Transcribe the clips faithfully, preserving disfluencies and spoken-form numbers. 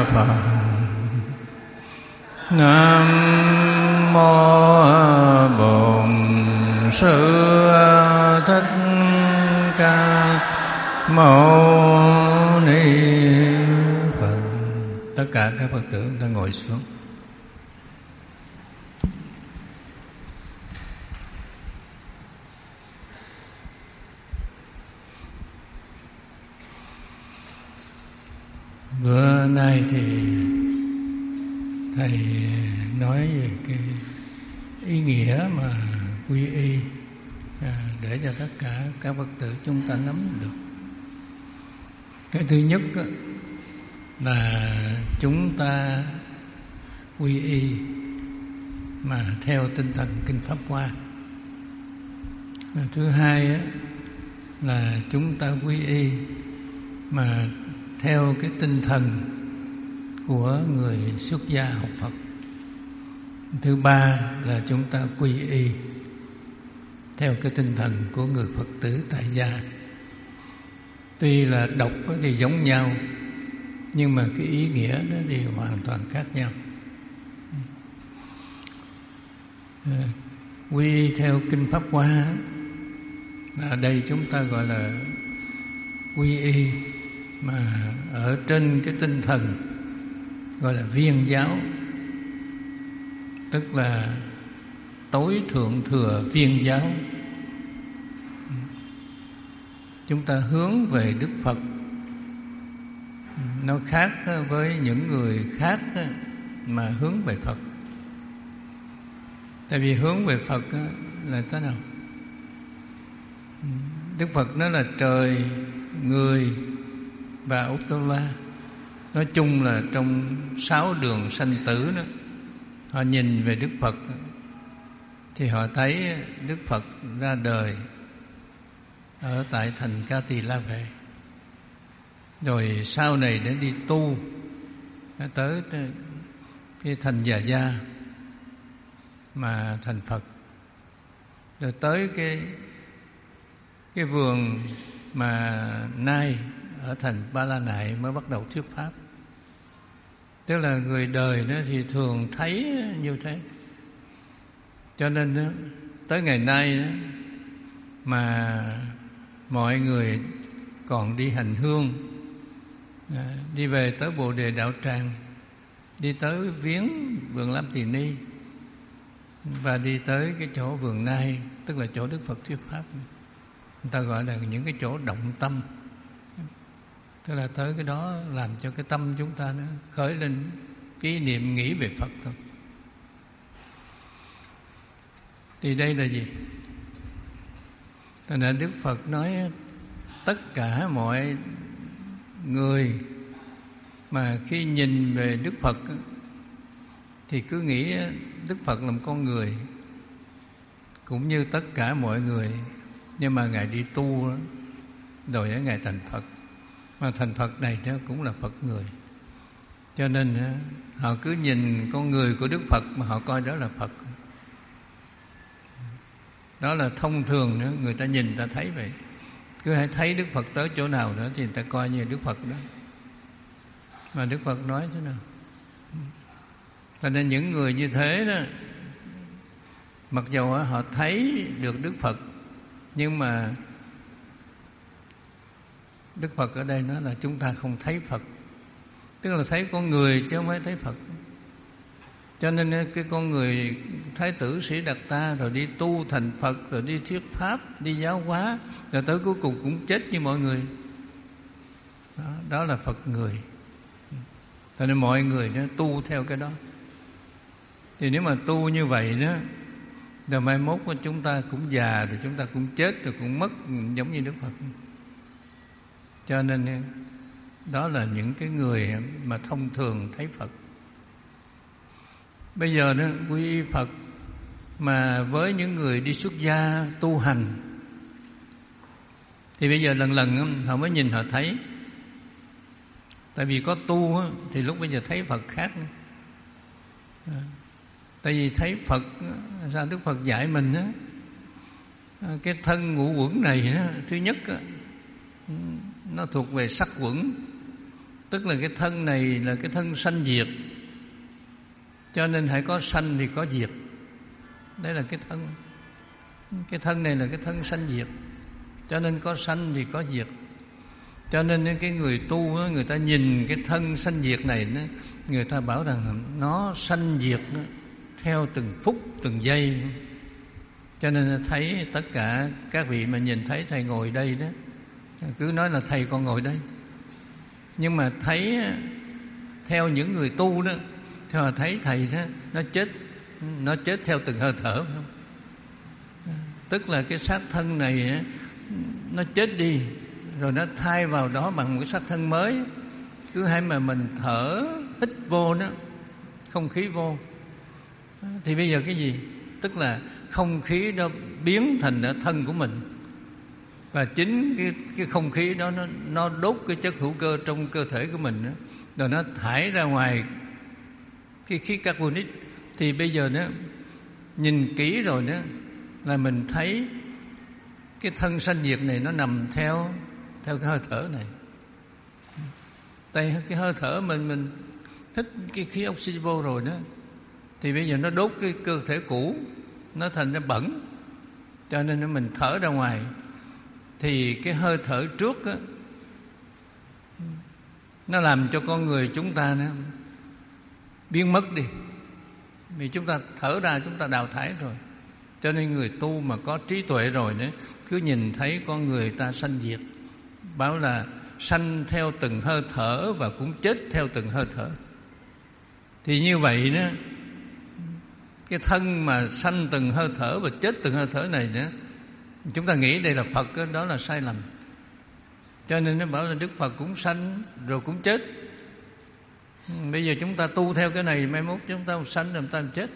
Phật. Nam mô Bổn Sư Thích Ca Mâu Ni Phật. Tất cả các Phật tử ta ngồi xuống. Bữa nay thì thầy nói về cái ý nghĩa mà quy y à, để cho tất cả các Phật tử chúng ta nắm được. Cái thứ nhất là chúng ta quy y mà theo tinh thần Kinh Pháp Hoa. Và thứ hai là chúng ta quy y mà theo cái tinh thần của người xuất gia học Phật. Thứ ba là chúng ta quy y theo cái tinh thần của người Phật tử tại gia. Tuy là đọc thì giống nhau, nhưng mà cái ý nghĩa đó thì hoàn toàn khác nhau. Quy y theo Kinh Pháp Hoa, ở đây chúng ta gọi là quy y mà ở trên cái tinh thần gọi là viên giáo, tức là tối thượng thừa viên giáo. Chúng ta hướng về Đức Phật. Nó khác với những người khác mà hướng về Phật. Tại vì hướng về Phật là thế nào? Đức Phật nó là trời, người và Út-tô-la. Nói chung là trong sáu đường sanh tử đó, họ nhìn về Đức Phật thì họ thấy Đức Phật ra đời ở tại thành Ca Tỳ La Vệ, rồi sau này để đi tu tới cái thành Già Gia mà thành Phật, rồi tới cái cái vườn mà Nai ở thành Ba La Nại mới bắt đầu thuyết pháp. Tức là người đời đó thì thường thấy như thế. Cho nên đó, tới ngày nay đó, mà mọi người còn đi hành hương, à, đi về tới Bồ Đề Đạo Tràng, đi tới viếng vườn Lam Tỳ Ni và đi tới cái chỗ vườn Nai, tức là chỗ Đức Phật thuyết pháp. Người ta gọi là những cái chỗ động tâm. Tức là tới cái đó làm cho cái tâm chúng ta nó khởi lên cái niệm nghĩ về Phật thôi. Thì đây là gì? Thành ra Đức Phật nói tất cả mọi người mà khi nhìn về Đức Phật thì cứ nghĩ Đức Phật là một con người, cũng như tất cả mọi người. Nhưng mà Ngài đi tu rồi ở Ngài thành Phật. Mà thành Phật này nó cũng là Phật người. Cho nên họ cứ nhìn con người của Đức Phật mà họ coi đó là Phật. Đó là thông thường nữa, người ta nhìn người ta thấy vậy. Cứ hãy thấy Đức Phật tới chỗ nào nữa thì người ta coi như Đức Phật đó. Mà Đức Phật nói thế nào? Cho nên những người như thế đó, mặc dù họ thấy được Đức Phật, nhưng mà Đức Phật ở đây nói là chúng ta không thấy Phật. Tức là thấy con người chứ không phải thấy Phật. Cho nên cái con người Thái tử Sĩ Đạt Ta rồi đi tu thành Phật, rồi đi thuyết pháp, đi giáo hóa, rồi tới cuối cùng cũng chết như mọi người. Đó, đó là Phật người. Cho nên mọi người đó tu theo cái đó. Thì nếu mà tu như vậy đó, rồi mai mốt chúng ta cũng già, rồi chúng ta cũng chết, rồi cũng mất giống như Đức Phật. Cho nên đó là những cái người mà thông thường thấy Phật. Bây giờ đó quy y Phật mà với những người đi xuất gia tu hành thì bây giờ lần lần họ mới nhìn họ thấy. Tại vì có tu thì lúc bây giờ thấy Phật khác. Tại vì thấy Phật, ra Đức Phật dạy mình á, cái thân ngũ uẩn này á, thứ nhất á, nó thuộc về sắc uẩn. Tức là cái thân này là cái thân sanh diệt, cho nên hãy có sanh thì có diệt. Đây là cái thân. Cái thân này là cái thân sanh diệt, cho nên có sanh thì có diệt. Cho nên cái người tu người ta nhìn cái thân sanh diệt này, người ta bảo rằng nó sanh diệt theo từng phút từng giây. Cho nên thấy tất cả các vị mà nhìn thấy thầy ngồi đây đó, cứ nói là thầy còn ngồi đây, nhưng mà thấy theo những người tu đó, theo là thấy thầy đó nó chết, nó chết theo từng hơi thở, không? Tức là cái xác thân này nó chết đi, rồi nó thay vào đó bằng một cái xác thân mới. Cứ hay mà mình thở hít vô đó, không khí vô, thì bây giờ cái gì? Tức là không khí đó biến thành là thân của mình, và chính cái, cái không khí đó nó, nó đốt cái chất hữu cơ trong cơ thể của mình đó, rồi nó thải ra ngoài cái khí carbonic. Thì bây giờ đó nhìn kỹ rồi đó là mình thấy cái thân sanh diệt này nó nằm theo theo cái hơi thở này. Tại cái hơi thở mình mình thích cái khí oxy vô rồi đó, thì bây giờ nó đốt cái cơ thể cũ, nó thành ra bẩn, cho nên mình thở ra ngoài. Thì cái hơi thở trước á, nó làm cho con người chúng ta nó biến mất đi, vì chúng ta thở ra chúng ta đào thải rồi. Cho nên người tu mà có trí tuệ rồi đấy, cứ nhìn thấy con người ta sanh diệt, bảo là sanh theo từng hơi thở và cũng chết theo từng hơi thở. Thì như vậy đó, cái thân mà sanh từng hơi thở và chết từng hơi thở này nữa, chúng ta nghĩ đây là Phật, đó là sai lầm. Cho nên nó bảo là Đức Phật cũng sanh rồi cũng chết. Bây giờ chúng ta tu theo cái này, mai mốt chúng ta sanh rồi chúng ta chết.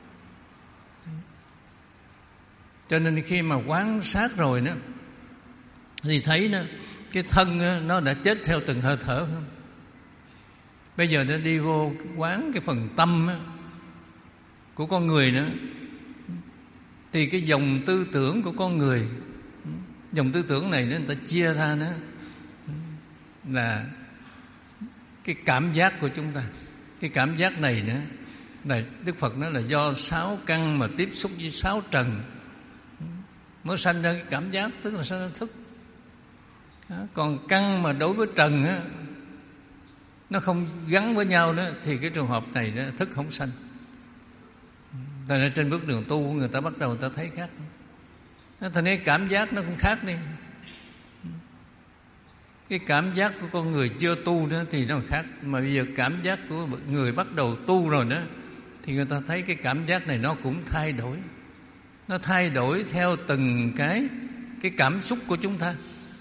Cho nên khi mà quán sát rồi đó, thì thấy đó, cái thân đó, nó đã chết theo từng hơi thở, không? Bây giờ nó đi vô quán cái phần tâm đó, của con người nữa, thì cái dòng tư tưởng của con người, dòng tư tưởng này người ta chia ra đó là cái cảm giác của chúng ta. Cái cảm giác này nữa là Đức Phật nói là do sáu căn mà tiếp xúc với sáu trần mới sanh ra cái cảm giác, tức là sanh ra thức. Còn căn mà đối với trần á, nó không gắn với nhau đó, thì cái trường hợp này đó, thức không sanh. Tại nên trên bước đường tu người ta bắt đầu người ta thấy khác. Thành cái cảm giác nó cũng khác đi. Cái cảm giác của con người chưa tu đó thì nó khác. Mà bây giờ cảm giác của người bắt đầu tu rồi đó, thì người ta thấy cái cảm giác này nó cũng thay đổi. Nó thay đổi theo từng cái cái cảm xúc của chúng ta.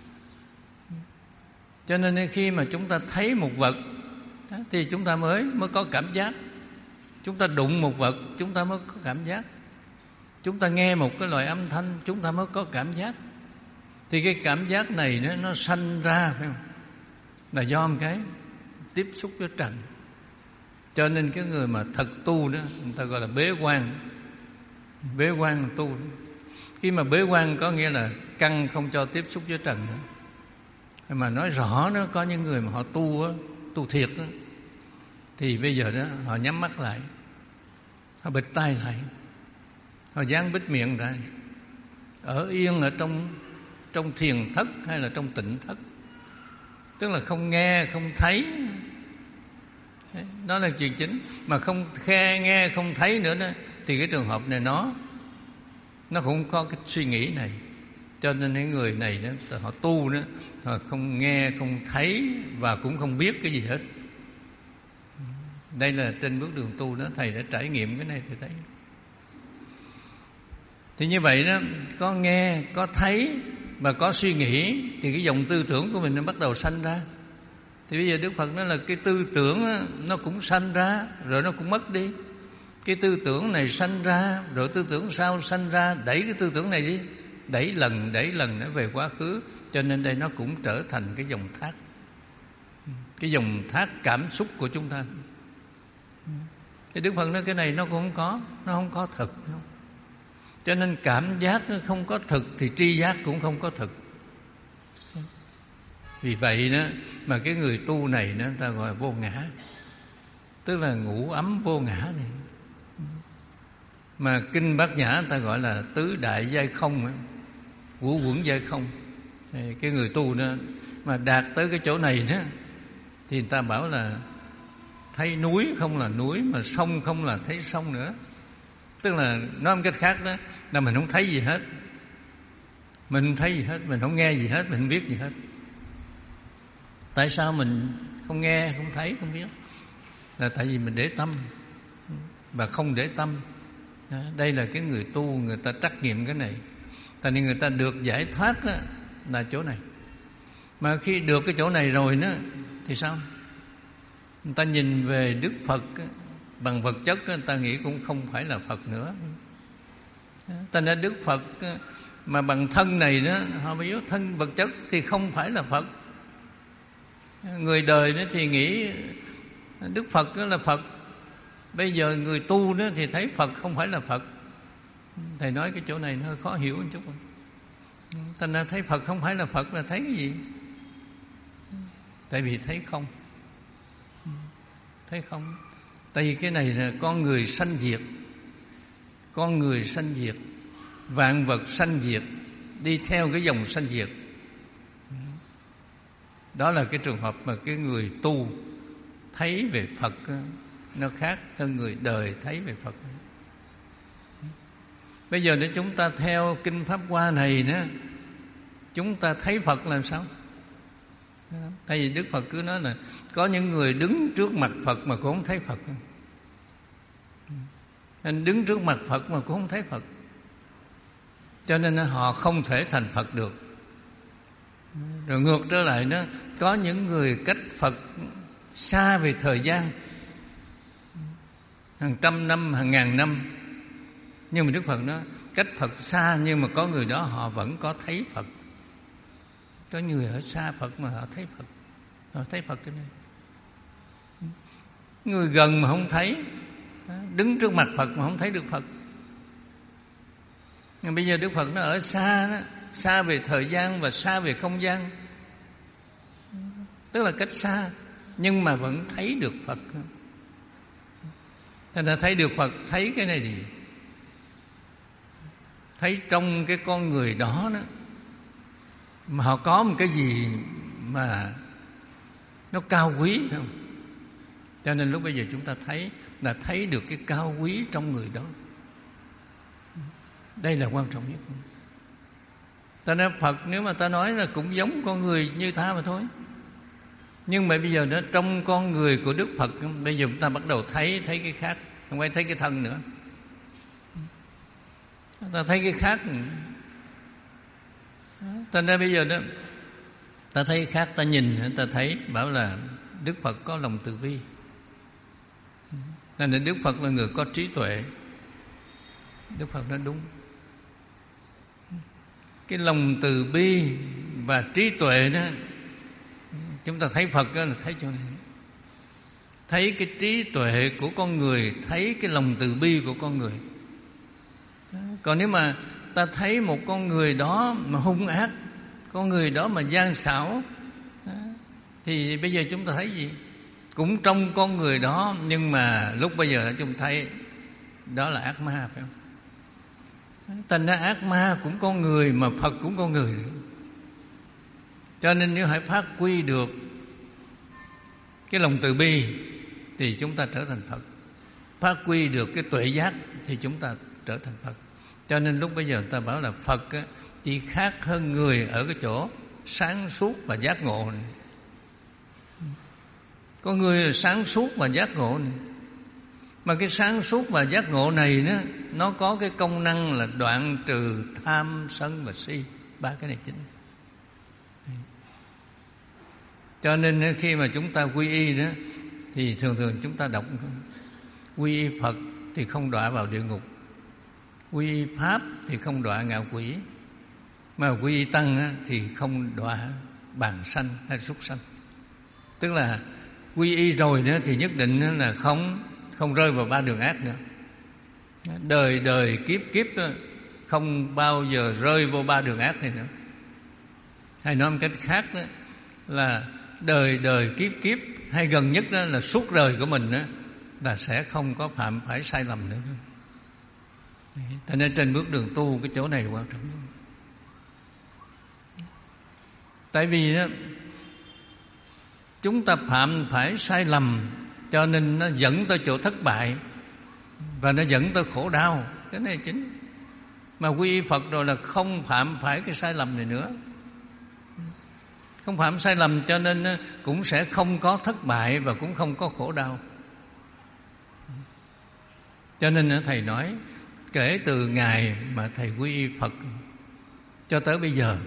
Cho nên khi mà chúng ta thấy một vật thì chúng ta mới mới có cảm giác. Chúng ta đụng một vật chúng ta mới có cảm giác. Chúng ta nghe một cái loại âm thanh chúng ta mới có cảm giác. Thì cái cảm giác này nó, nó sanh ra, phải không? Là do một cái tiếp xúc với trần. Cho nên cái người mà thật tu đó, người ta gọi là bế quan. Bế quan là tu. Khi mà bế quan có nghĩa là căn không cho tiếp xúc với trần nữa. Mà nói rõ đó, có những người mà họ tu đó, tu thiệt đó, thì bây giờ đó họ nhắm mắt lại, họ bịt tai lại, họ dán bít miệng lại, ở yên ở trong trong thiền thất hay là trong tịnh thất, tức là không nghe không thấy. Đó là chuyện chính. Mà không khe nghe không thấy nữa đó, thì cái trường hợp này nó nó cũng có cái suy nghĩ này. Cho nên những người này đó, họ tu đó, họ không nghe không thấy và cũng không biết cái gì hết. Đây là trên bước đường tu đó, thầy đã trải nghiệm cái này thì thấy. Thì như vậy đó, có nghe, có thấy và có suy nghĩ, thì cái dòng tư tưởng của mình nó bắt đầu sanh ra. Thì bây giờ Đức Phật nói là cái tư tưởng đó, nó cũng sanh ra rồi nó cũng mất đi. Cái tư tưởng này sanh ra rồi tư tưởng sau sanh ra, đẩy cái tư tưởng này đi, đẩy lần đẩy lần nó về quá khứ. Cho nên đây nó cũng trở thành cái dòng thác, cái dòng thác cảm xúc của chúng ta. Thì Đức Phật nói cái này nó cũng không có, nó không có thực. Không? Cho nên cảm giác nó không có thực thì tri giác cũng không có thực. Vì vậy đó mà cái người tu này nó ta gọi là vô ngã, tức là ngủ ấm vô ngã này. Mà kinh Bát Nhã ta gọi là tứ đại giai không, ngũ uẩn giai không. Cái người tu đó mà đạt tới cái chỗ này đó thì người ta bảo là thấy núi không là núi, mà sông không là thấy sông nữa. Tức là nói một cách khác đó là mình không thấy gì hết, mình không thấy gì hết, mình không nghe gì hết, mình không biết gì hết. Tại sao mình không nghe, không thấy, không biết? Là tại vì mình để tâm và không để tâm. Đây là cái người tu, người ta trắc nghiệm cái này. Tại nên người ta được giải thoát đó, là chỗ này. Mà khi được cái chỗ này rồi đó thì sao? Người ta nhìn về Đức Phật bằng vật chất, người ta nghĩ cũng không phải là Phật nữa. Thành ra Đức Phật mà bằng thân này đó, họ mới nói thân vật chất thì không phải là Phật. Người đời đó thì nghĩ Đức Phật đó là Phật. Bây giờ người tu đó thì thấy Phật không phải là Phật. Thầy nói cái chỗ này nó hơi khó hiểu một chút. Thành ra thấy Phật không phải là Phật là thấy cái gì? Tại vì thấy không. Thấy không. Tại vì cái này là con người sanh diệt. Con người sanh diệt, vạn vật sanh diệt, đi theo cái dòng sanh diệt. Đó là cái trường hợp mà cái người tu thấy về Phật nó khác hơn người đời thấy về Phật. Bây giờ nếu chúng ta theo Kinh Pháp Hoa này nữa, chúng ta thấy Phật làm sao? Tại vì Đức Phật cứ nói là có những người đứng trước mặt Phật mà cũng không thấy Phật. Nên đứng trước mặt Phật mà cũng không thấy Phật, cho nên họ không thể thành Phật được. Rồi ngược trở lại đó, có những người cách Phật xa về thời gian, hàng trăm năm, hàng ngàn năm, nhưng mà Đức Phật nói cách Phật xa, nhưng mà có người đó họ vẫn có thấy Phật. Có người ở xa Phật mà họ thấy Phật, họ thấy Phật cái này. Người gần mà không thấy, đứng trước mặt Phật mà không thấy được Phật. Nhưng bây giờ Đức Phật nó ở xa đó, xa về thời gian và xa về không gian, tức là cách xa, nhưng mà vẫn thấy được Phật. Thành ra thấy được Phật, thấy cái này gì? Thấy trong cái con người đó đó mà họ có một cái gì mà nó cao quý, phải không? Cho nên lúc bây giờ chúng ta thấy là thấy được cái cao quý trong người đó. Đây là quan trọng nhất. Ta nói Phật nếu mà ta nói là cũng giống con người như ta mà thôi. Nhưng mà bây giờ đó trong con người của Đức Phật, bây giờ chúng ta bắt đầu thấy thấy cái khác, không phải thấy cái thân nữa. Ta thấy cái khác. Thành ra bây giờ đó ta thấy khác, ta nhìn, ta thấy bảo là Đức Phật có lòng từ bi. Nên Đức Phật là người có trí tuệ. Đức Phật nói đúng. Cái lòng từ bi và trí tuệ đó, chúng ta thấy Phật đó là thấy chỗ này. Thấy cái trí tuệ của con người, thấy cái lòng từ bi của con người. Còn nếu mà ta thấy một con người đó mà hung ác, con người đó mà gian xảo, thì bây giờ chúng ta thấy gì? Cũng trong con người đó, nhưng mà lúc bây giờ chúng ta thấy đó là ác ma, phải không? Thành ra ác ma cũng con người, mà Phật cũng con người nữa. Cho nên nếu hãy phát huy được cái lòng từ bi thì chúng ta trở thành Phật. Phát huy được cái tuệ giác thì chúng ta trở thành Phật. Cho nên lúc bây giờ người ta bảo là Phật á, chỉ khác hơn người ở cái chỗ sáng suốt và giác ngộ này. Có người là sáng suốt và giác ngộ này. Mà cái sáng suốt và giác ngộ này đó, nó có cái công năng là đoạn trừ tham, sân và si. Ba cái này chính. Cho nên khi mà chúng ta quy y đó, thì thường thường chúng ta đọc quy y Phật thì không đọa vào địa ngục, quy y Pháp thì không đọa ngạ quỷ, mà quy y Tăng á, thì không đọa bàng sanh hay súc sanh. Tức là quy y rồi đó thì nhất định là không không rơi vào ba đường ác nữa. Đời đời kiếp kiếp đó, không bao giờ rơi vô ba đường ác này nữa. Hay nói một cách khác đó, là đời đời kiếp kiếp, hay gần nhất đó là suốt đời của mình đó, là sẽ không có phạm phải sai lầm nữa. Thế nên trên bước đường tu cái chỗ này quan trọng. Tại vì đó, chúng ta phạm phải sai lầm, cho nên nó dẫn tới chỗ thất bại và nó dẫn tới khổ đau. Cái này chính. Mà quy y Phật rồi là không phạm phải cái sai lầm này nữa. Không phạm sai lầm cho nên cũng sẽ không có thất bại và cũng không có khổ đau. Cho nên Thầy nói kể từ ngày mà Thầy quy y Phật cho tới bây giờ,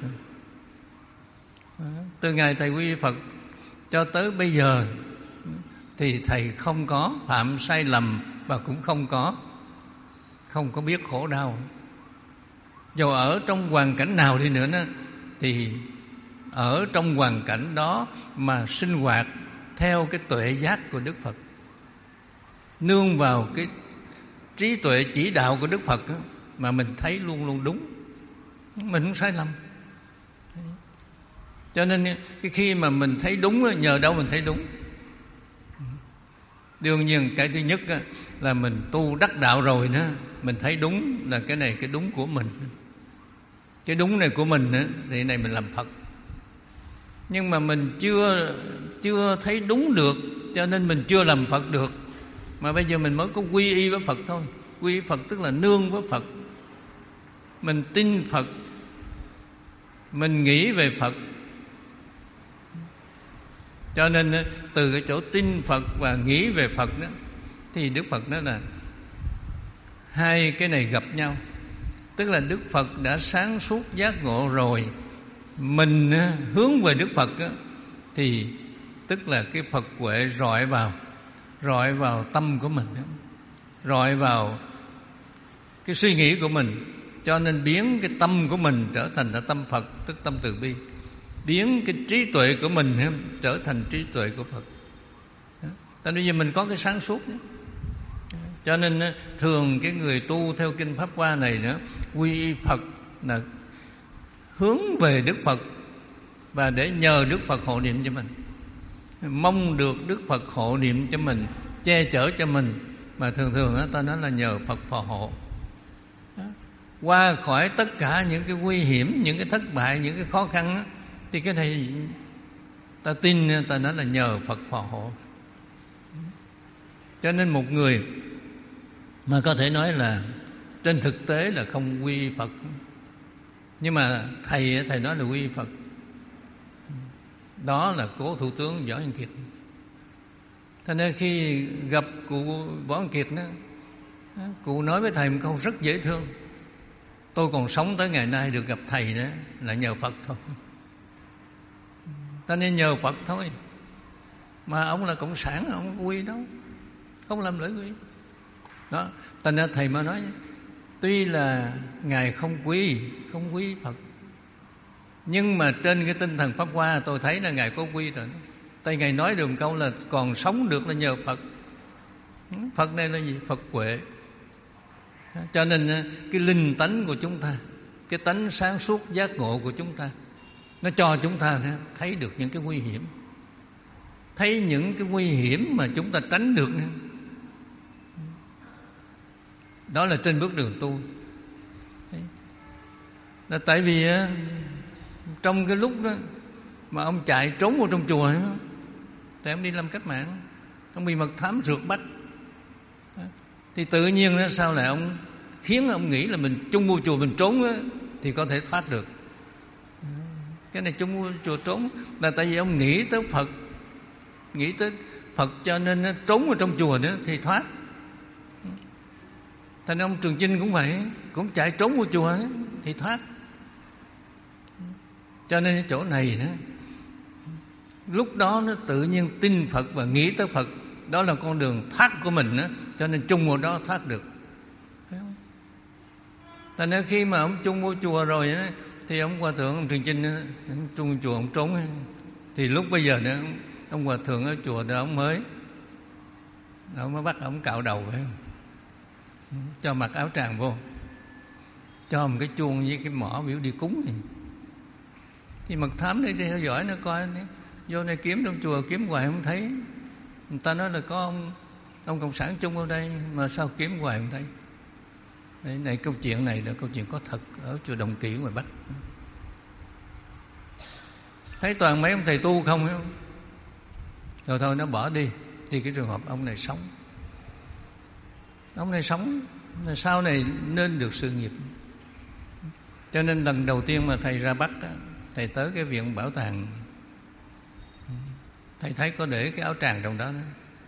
từ ngày Thầy quy y Phật cho tới bây giờ thì Thầy không có phạm sai lầm và cũng không có không có biết khổ đau. Dù ở trong hoàn cảnh nào đi nữa đó, thì ở trong hoàn cảnh đó mà sinh hoạt theo cái tuệ giác của Đức Phật, nương vào cái trí tuệ chỉ đạo của Đức Phật đó, mà mình thấy luôn luôn đúng, mình không sai lầm. Cho nên cái khi mà mình thấy đúng, nhờ đâu mình thấy đúng? Đương nhiên cái thứ nhất là mình tu đắc đạo rồi đó, mình thấy đúng là cái này cái đúng của mình. Cái đúng này của mình đó, thì này mình làm Phật. Nhưng mà mình chưa chưa thấy đúng được, cho nên mình chưa làm Phật được. Mà bây giờ mình mới có quy y với Phật thôi. Quy y Phật tức là nương với Phật. Mình tin Phật, mình nghĩ về Phật. Cho nên từ cái chỗ tin Phật và nghĩ về Phật đó, thì Đức Phật nói là hai cái này gặp nhau. Tức là Đức Phật đã sáng suốt giác ngộ rồi, mình hướng về Đức Phật đó, thì tức là cái Phật huệ rọi vào rọi vào tâm của mình đó, rọi vào cái suy nghĩ của mình, cho nên biến cái tâm của mình trở thành là tâm Phật, tức tâm từ bi. Biến cái trí tuệ của mình trở thành trí tuệ của Phật. Tại bây giờ mình có cái sáng suốt đó. Cho nên thường cái người tu theo kinh Pháp Hoa này nữa, quy y Phật là hướng về Đức Phật và để nhờ Đức Phật hộ niệm cho mình, mong được Đức Phật hộ niệm cho mình, che chở cho mình. Mà thường thường đó, ta nói là nhờ Phật phò hộ, qua khỏi tất cả những cái nguy hiểm, những cái thất bại, những cái khó khăn đó, thì cái này ta tin, ta nói là nhờ Phật phò hộ. Cho nên một người mà có thể nói là trên thực tế là không quy y Phật, nhưng mà thầy thầy nói là quy y Phật. Đó là cố thủ tướng Võ Văn Kiệt. Thế nên khi gặp cụ Võ Văn Kiệt đó, cụ nói với thầy một câu rất dễ thương: tôi còn sống tới ngày nay được gặp thầy đó là nhờ Phật thôi. Ta nên nhờ Phật thôi. Mà ông là cộng sản, ông không quy đâu, không làm lễ quy. Đó, ta nên thầy mới nói, tuy là ngài không quy, không quy Phật, nhưng mà trên cái tinh thần Pháp Hoa tôi thấy là ngài có quy rồi. Tại ngài nói được một câu là còn sống được là nhờ Phật. Phật này là gì? Phật huệ. Cho nên cái linh tánh của chúng ta, cái tánh sáng suốt giác ngộ của chúng ta, nó cho chúng ta thấy được những cái nguy hiểm, thấy những cái nguy hiểm mà chúng ta tránh được nữa. Đó là trên bước đường tu. Là tại vì trong cái lúc đó mà ông chạy trốn vào trong chùa đó, tại ông đi làm cách mạng, ông bị mật thám rượt bắt, thì tự nhiên đó, sao lại ông khiến ông nghĩ là mình chung vô chùa mình trốn đó, thì có thể thoát được. Cái này chung vô chùa trốn là tại vì ông nghĩ tới Phật, nghĩ tới Phật cho nên nó trốn vào trong chùa đó thì thoát. Thành ông Trường Chinh cũng vậy, cũng chạy trốn vào chùa đó, thì thoát. Cho nên chỗ này đó, lúc đó nó tự nhiên tin Phật và nghĩ tới Phật, đó là con đường thoát của mình đó, cho nên chung vào đó thoát được. Thành ra khi mà ông chung vô chùa rồi đó, thì ông hòa thượng ông Trường Chinh đó, ông chung chùa ông trốn đó, thì lúc bây giờ đó, ông hòa thượng ở chùa đó ông mới ông mới bắt ông cạo đầu, phải không? Cho mặc áo tràng vô, cho một cái chuông với cái mỏ biểu đi cúng này. Thì mật thám đi theo dõi nó coi, Vô này kiếm trong chùa kiếm hoài không thấy. Người ta nói là có ông ông cộng sản chung ở đây mà sao kiếm hoài không thấy. Đấy, này câu chuyện này là câu chuyện có thật ở chùa Đồng Kỵ ngoài Bắc. Thấy toàn mấy ông thầy tu không hiểu không? Rồi thôi nó bỏ đi. Thì cái trường hợp ông này sống. Ông này sống sau này nên được sự nghiệp. Cho nên lần đầu tiên mà thầy ra Bắc, thầy tới cái viện bảo tàng, thầy thấy có để cái áo tràng trong đó.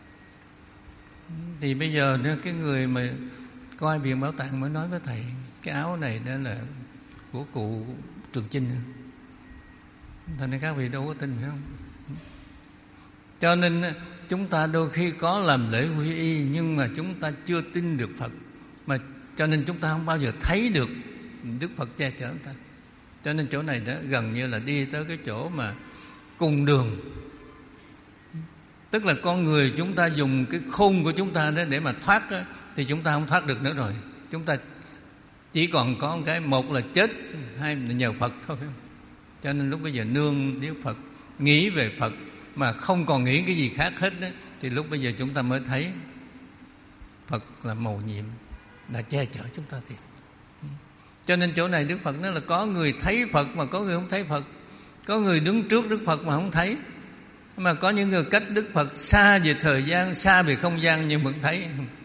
Thì bây giờ cái người mà coi viện bảo tàng mới nói với thầy, cái áo này đó là của cụ Trường Chinh. Thành ra các vị đâu có tin phải không? Cho nên chúng ta đôi khi có làm lễ quy y, nhưng mà chúng ta chưa tin được Phật, mà cho nên chúng ta không bao giờ thấy được Đức Phật che chở chúng ta. Cho nên chỗ này đó gần như là đi tới cái chỗ mà cùng đường. Tức là con người chúng ta dùng cái khôn của chúng ta đó để mà thoát đó, thì chúng ta không thoát được nữa rồi. Chúng ta chỉ còn có một cái, một là chết, hai là nhờ Phật thôi. Cho nên lúc bây giờ nương với Phật, nghĩ về Phật mà không còn nghĩ cái gì khác hết đó, thì lúc bây giờ chúng ta mới thấy Phật là mầu nhiệm, là che chở chúng ta thiệt. Cho nên chỗ này Đức Phật nói là có người thấy Phật mà có người không thấy Phật. Có người đứng trước Đức Phật mà không thấy, mà có những người cách Đức Phật xa về thời gian, xa về không gian nhưng vẫn thấy.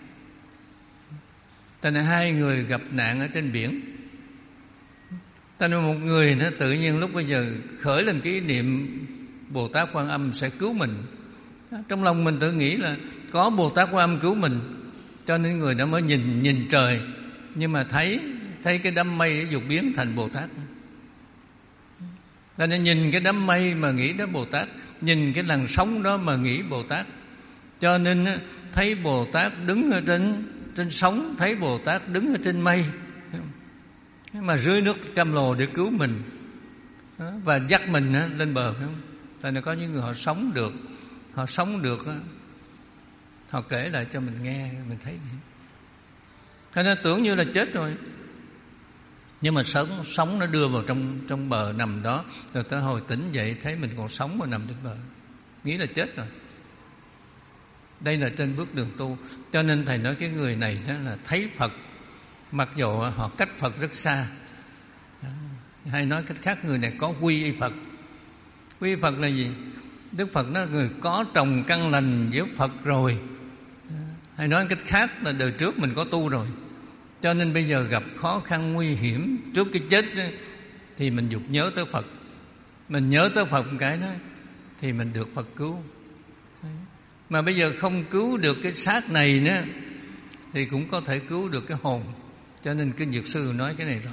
Tại nên hai người gặp nạn ở trên biển. Tại nên một người nó tự nhiên lúc bây giờ khởi lên cái ý niệm Bồ Tát Quan Âm sẽ cứu mình. Trong lòng mình tự nghĩ là có Bồ Tát Quan Âm cứu mình, cho nên người đó mới nhìn nhìn trời, nhưng mà thấy thấy cái đám mây dục biến thành Bồ Tát. Cho nên nhìn cái đám mây mà nghĩ đó Bồ Tát, nhìn cái làn sóng đó mà nghĩ Bồ Tát. Cho nên thấy Bồ Tát đứng ở trên trên sóng, thấy Bồ Tát đứng ở trên mây, mà dưới nước Cam Lồ để cứu mình và dắt mình lên bờ, phải không? Tại nên có những người họ sống được, họ sống được, họ kể lại cho mình nghe, mình thấy. Cho nên tưởng như là chết rồi, nhưng mà sống sống nó đưa vào trong trong bờ nằm đó, rồi tới hồi tỉnh dậy thấy mình còn sống mà nằm trên bờ, nghĩ là chết rồi. Đây là trên bước đường tu. Cho nên thầy nói cái người này đó là thấy Phật, mặc dù họ cách Phật rất xa. Hay nói cách khác, người này có quy y Phật. Quy y Phật là gì? Đức Phật nói người có trồng căn lành với Phật rồi. Hay nói cách khác là đời trước mình có tu rồi. Cho nên bây giờ gặp khó khăn nguy hiểm trước cái chết đó, thì mình dục nhớ tới Phật. Mình nhớ tới Phật một cái đó thì mình được Phật cứu. Mà bây giờ không cứu được cái xác này nữa thì cũng có thể cứu được cái hồn. Cho nên Kinh Dược Sư nói cái này rõ.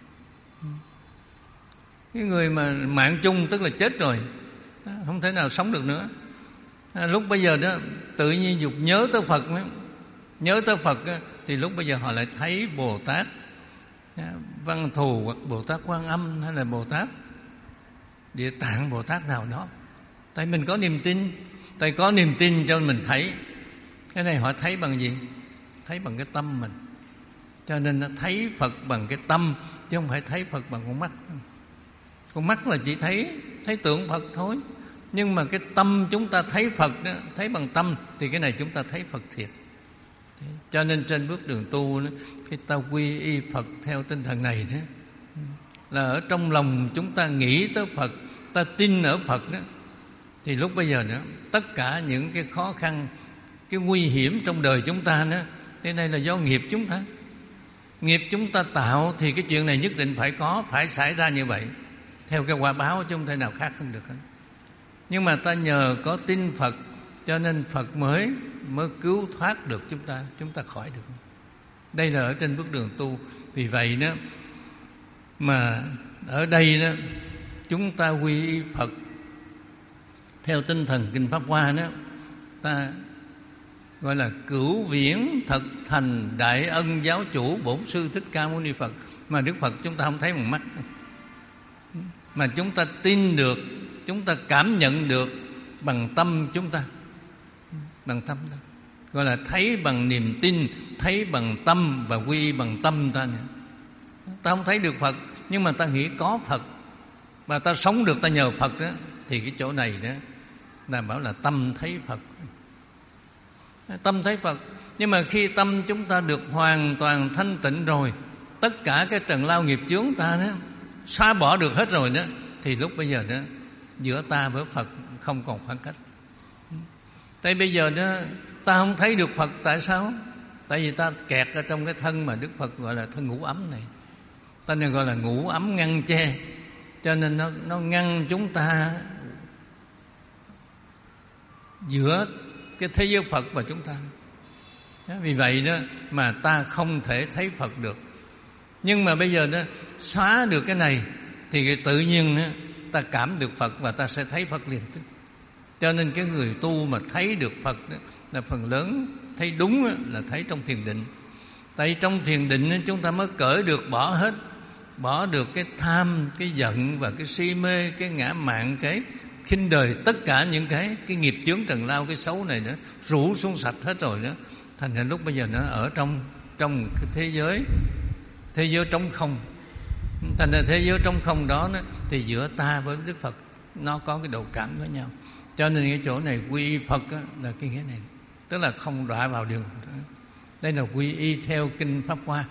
Cái người mà mạng chung tức là chết rồi, không thể nào sống được nữa. À, lúc bây giờ đó tự nhiên dục nhớ tới Phật, nhớ tới Phật đó, thì lúc bây giờ họ lại thấy Bồ Tát Văn Thù hoặc Bồ Tát Quan Âm hay là Bồ Tát Địa Tạng, Bồ Tát nào đó. Tại mình có niềm tin, tại có niềm tin cho mình thấy. Cái này họ thấy bằng gì? Thấy bằng cái tâm mình. Cho nên nó thấy Phật bằng cái tâm, chứ không phải thấy Phật bằng con mắt. Con mắt là chỉ thấy thấy tượng Phật thôi. Nhưng mà cái tâm chúng ta thấy Phật đó, thấy bằng tâm, thì cái này chúng ta thấy Phật thiệt. Cho nên trên bước đường tu đó, khi ta quy y Phật theo tinh thần này đó, là ở trong lòng chúng ta nghĩ tới Phật, ta tin ở Phật đó, thì lúc bây giờ nữa tất cả những cái khó khăn, cái nguy hiểm trong đời chúng ta đó, thế này là do nghiệp chúng ta. Nghiệp chúng ta tạo thì cái chuyện này nhất định phải có, phải xảy ra như vậy. Theo cái quả báo chứ không thể nào khác hơn được hết. Nhưng mà ta nhờ có tin Phật, cho nên Phật mới mới cứu thoát được chúng ta, chúng ta khỏi được. Đây là ở trên bước đường tu. Vì vậy đó mà ở đây đó chúng ta quy y Phật theo tinh thần Kinh Pháp Hoa đó, ta gọi là cửu viễn thật thành đại ân giáo chủ Bổn Sư Thích Ca Mâu Ni Phật. Mà Đức Phật chúng ta không thấy bằng mắt, mà chúng ta tin được, chúng ta cảm nhận được bằng tâm chúng ta, bằng tâm ta. Gọi là thấy bằng niềm tin, thấy bằng tâm và quy y bằng tâm ta nữa. Ta không thấy được Phật, nhưng mà ta nghĩ có Phật, mà ta sống được ta nhờ Phật đó, thì cái chỗ này đó là bảo là tâm thấy Phật. Tâm thấy Phật. Nhưng mà khi tâm chúng ta được hoàn toàn thanh tịnh rồi, tất cả cái trần lao nghiệp chướng ta đó xóa bỏ được hết rồi đó, thì lúc bây giờ đó giữa ta với Phật không còn khoảng cách. Tại bây giờ đó ta không thấy được Phật. Tại sao? Tại vì ta kẹt ở trong cái thân mà Đức Phật gọi là thân ngũ ấm này. Ta này gọi là ngũ ấm ngăn che, cho nên nó, nó ngăn chúng ta giữa cái thế giới Phật và chúng ta. Vì vậy đó mà ta không thể thấy Phật được. Nhưng mà bây giờ đó xóa được cái này thì cái tự nhiên đó, ta cảm được Phật và ta sẽ thấy Phật liền tức. Cho nên cái người tu mà thấy được Phật đó, là phần lớn thấy đúng đó, là thấy trong thiền định. Tại trong thiền định đó, chúng ta mới cởi được bỏ hết, bỏ được cái tham, cái giận và cái si mê, cái ngã mạn, cái khinh đời, tất cả những cái cái nghiệp chướng trần lao, cái xấu này đó rủ xuống sạch hết rồi đó. Thành ra lúc bây giờ nó ở trong trong cái thế giới thế giới trống không. Thành ra thế giới trống không đó, đó thì giữa ta với Đức Phật nó có cái độ cảm với nhau. Cho nên cái chỗ này quy y Phật đó, là cái nghĩa này, tức là không đọa vào đường. Đây là quy y theo kinh Pháp Hoa.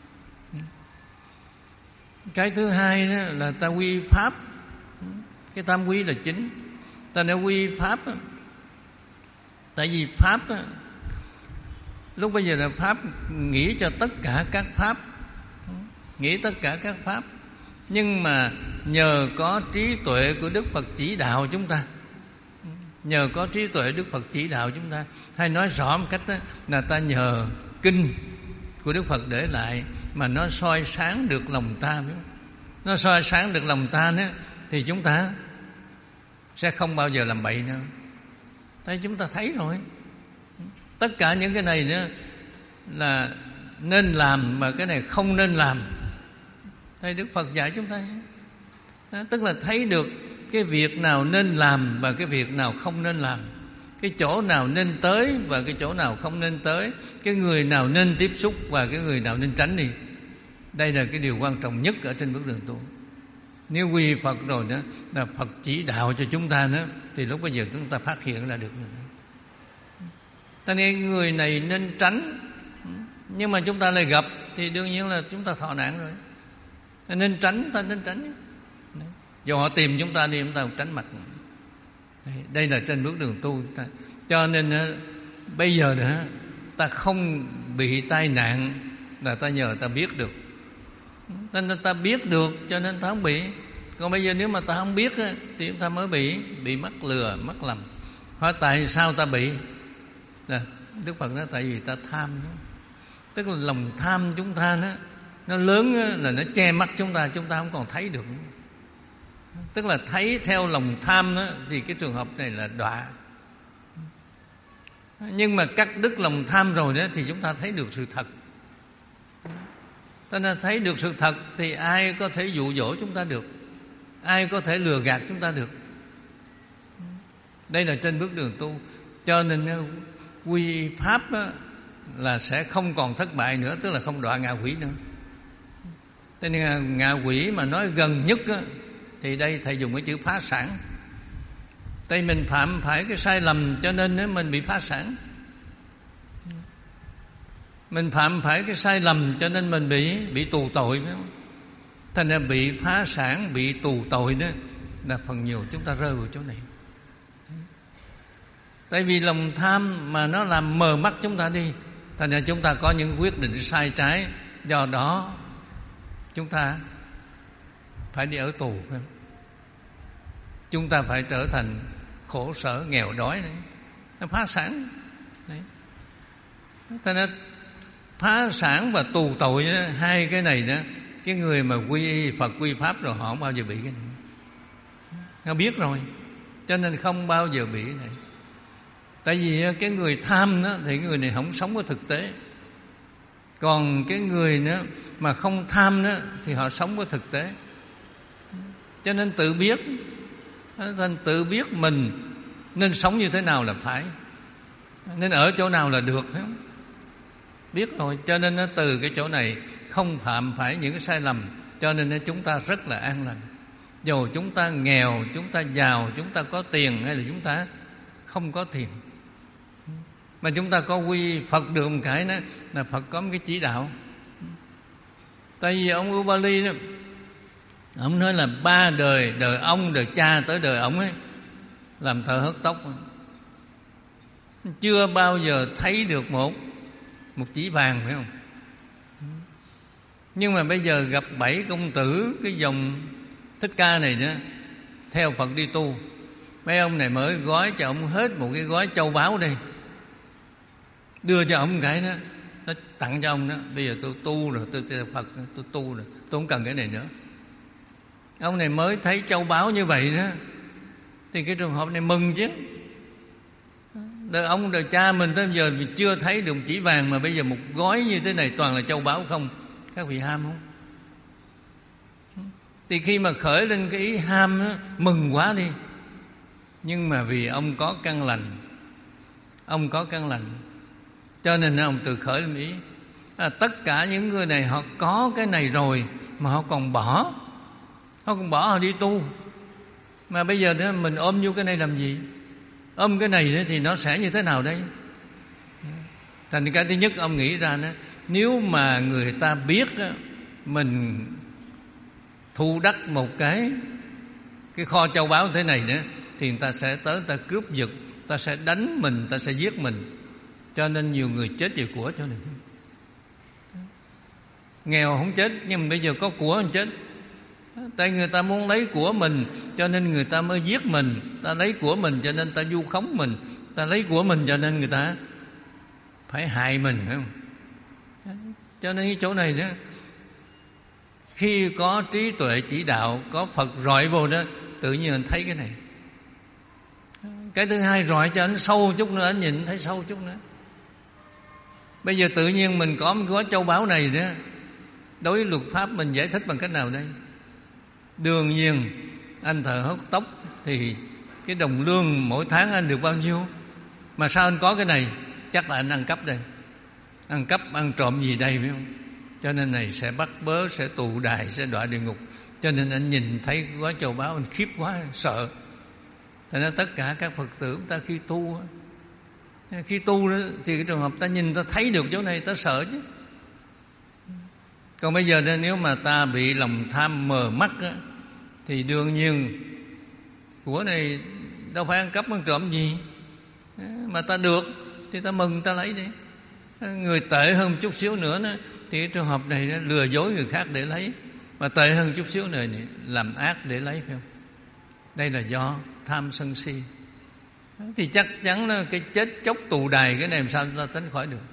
Cái thứ hai đó là ta quy y Pháp. Cái tam quy là chính. Ta đã quy y Pháp đó. Tại vì Pháp đó, lúc bây giờ là Pháp nghĩ cho tất cả các Pháp, nghĩ tất cả các Pháp. Nhưng mà nhờ có trí tuệ của Đức Phật chỉ đạo chúng ta, nhờ có trí tuệ Đức Phật chỉ đạo chúng ta, hay nói rõ một cách đó, là ta nhờ kinh của Đức Phật để lại mà nó soi sáng được lòng ta. Nó soi sáng được lòng ta nữa, thì chúng ta sẽ không bao giờ làm bậy nữa. Tại chúng ta thấy rồi, tất cả những cái này nữa là nên làm mà cái này không nên làm. Thầy Đức Phật dạy chúng ta đó, tức là thấy được cái việc nào nên làm và cái việc nào không nên làm, cái chỗ nào nên tới và cái chỗ nào không nên tới, cái người nào nên tiếp xúc và cái người nào nên tránh đi. Đây là cái điều quan trọng nhất ở trên bước đường tu. Nếu quy Phật rồi đó, là Phật chỉ đạo cho chúng ta đó, thì lúc bây giờ chúng ta phát hiện là được. Ta nên người này nên tránh, nhưng mà chúng ta lại gặp thì đương nhiên là chúng ta thọ nạn rồi. Nên tránh, ta nên tránh. Dù họ tìm chúng ta đi, chúng ta tránh mặt. Đây là trên bước đường tu. Cho nên bây giờ nữa ta không bị tai nạn là ta nhờ ta biết được. Nên ta biết được cho nên ta không bị. Còn bây giờ nếu mà ta không biết thì chúng ta mới bị bị mắc lừa, mắc lầm. Hỏi tại sao ta bị? Là Đức Phật nói tại vì ta tham đó. Tức là lòng tham chúng ta đó, nó lớn là nó che mắt chúng ta, chúng ta không còn thấy được. Tức là thấy theo lòng tham đó, thì cái trường hợp này là đọa. Nhưng mà cắt đứt lòng tham rồi đó thì chúng ta thấy được sự thật. Ta đã thấy được sự thật thì ai có thể dụ dỗ chúng ta được, ai có thể lừa gạt chúng ta được. Đây là trên bước đường tu. Cho nên quy y Pháp đó, là sẽ không còn thất bại nữa, tức là không đọa ngạ quỷ nữa. Thế nên ngạ quỷ mà nói gần nhất đó, thì đây thầy dùng cái chữ phá sản. Tại mình phạm phải cái sai lầm cho nên mình bị phá sản. Mình phạm phải cái sai lầm cho nên mình bị bị tù tội, phải không? Thành ra bị phá sản, bị tù tội đó là phần nhiều chúng ta rơi vào chỗ này. Tại vì lòng tham mà nó làm mờ mắt chúng ta đi, thành ra chúng ta có những quyết định sai trái, do đó chúng ta phải đi ở tù, phải không? Chúng ta phải trở thành khổ sở, nghèo đói đấy. Nó phá sản đấy. Thành ra phá sản và tù tội đó, hai cái này đó, cái người mà quy y Phật quy Pháp rồi họ không bao giờ bị cái này. Họ biết rồi, cho nên không bao giờ bị cái này. Tại vì cái người tham đó, thì người này không sống với thực tế. Còn cái người đó mà không tham đó, thì họ sống với thực tế. Cho nên tự biết, nên tự biết mình nên sống như thế nào là phải, nên ở chỗ nào là được, phải không? Biết rồi, cho nên nó từ cái chỗ này không phạm phải những cái sai lầm, cho nên chúng ta rất là an lành. Dù chúng ta nghèo, chúng ta giàu, chúng ta có tiền hay là chúng ta không có thiền. Mà chúng ta có quy Phật được một cái đó là Phật có một cái chỉ đạo. Tại vì ông Ubali đó, ông nói là ba đời, đời ông, đời cha tới đời ông ấy, làm thợ hớt tóc, chưa bao giờ thấy được một một chỉ vàng, phải không? Nhưng mà bây giờ gặp bảy công tử cái dòng Thích Ca này đó, theo Phật đi tu, mấy ông này mới gói cho ông hết một cái gói châu báu đây, đưa cho ông cái đó, nó tặng cho ông đó. Bây giờ tôi tu rồi, tôi theo Phật, tôi tu rồi, tôi không cần cái này nữa. Ông này mới thấy châu báu như vậy đó, thì cái trường hợp này mừng chứ. Đời ông, đời cha mình tới giờ mình chưa thấy được chỉ vàng, mà bây giờ một gói như thế này toàn là châu báu không. Các vị ham không? Thì khi mà khởi lên cái ý ham đó, mừng quá đi. Nhưng mà vì ông có căn lành, ông có căn lành, cho nên ông từ khởi lên ý à, tất cả những người này họ có cái này rồi mà họ còn bỏ, họ còn bỏ họ đi tu. Mà bây giờ đó mình ôm vô cái này làm gì? Ôm cái này thì nó sẽ như thế nào đây? Thành cái thứ nhất ông nghĩ ra đó, nếu mà người ta biết mình thu đắc một cái cái kho châu báu thế này nữa, thì người ta sẽ tới, người ta cướp giật, ta sẽ đánh mình, ta sẽ giết mình. Cho nên nhiều người chết vì của cho nên nghèo không chết, nhưng mà bây giờ có của không chết. Tại người ta muốn lấy của mình cho nên người ta mới giết mình, ta lấy của mình cho nên ta vu khống mình, ta lấy của mình cho nên người ta phải hại mình, phải không? Cho nên cái chỗ này đó, khi có trí tuệ chỉ đạo, có Phật rọi vô đó, tự nhiên anh thấy cái này. Cái thứ hai, rọi cho anh sâu chút nữa, anh nhìn thấy sâu chút nữa. Bây giờ tự nhiên mình có một gói châu báu này đó, đối với luật pháp mình giải thích bằng cách nào đây? Đương nhiên anh thợ hớt tóc thì cái đồng lương mỗi tháng anh được bao nhiêu? Mà sao anh có cái này? Chắc là anh ăn cắp đây, ăn cắp, ăn trộm gì đây, phải không? Cho nên này sẽ bắt bớ, sẽ tù đài, sẽ đọa địa ngục. Cho nên anh nhìn thấy gói châu báu anh khiếp quá, anh sợ. Thế nên tất cả các Phật tử chúng ta khi tu, khi tu đó, thì cái trường hợp ta nhìn ta thấy được chỗ này ta sợ chứ. Còn bây giờ nếu mà ta bị lòng tham mờ mắt á, thì đương nhiên của này đâu phải ăn cắp ăn trộm gì, mà ta được thì ta mừng, ta lấy đi. Người tệ hơn một chút xíu nữa đó, thì cái trường hợp này đó, lừa dối người khác để lấy. Mà tệ hơn chút xíu này, này làm ác để lấy, phải không? Đây là do tham sân si. Thì chắc chắn là cái chết chóc tù đài, cái này làm sao ta tránh khỏi được.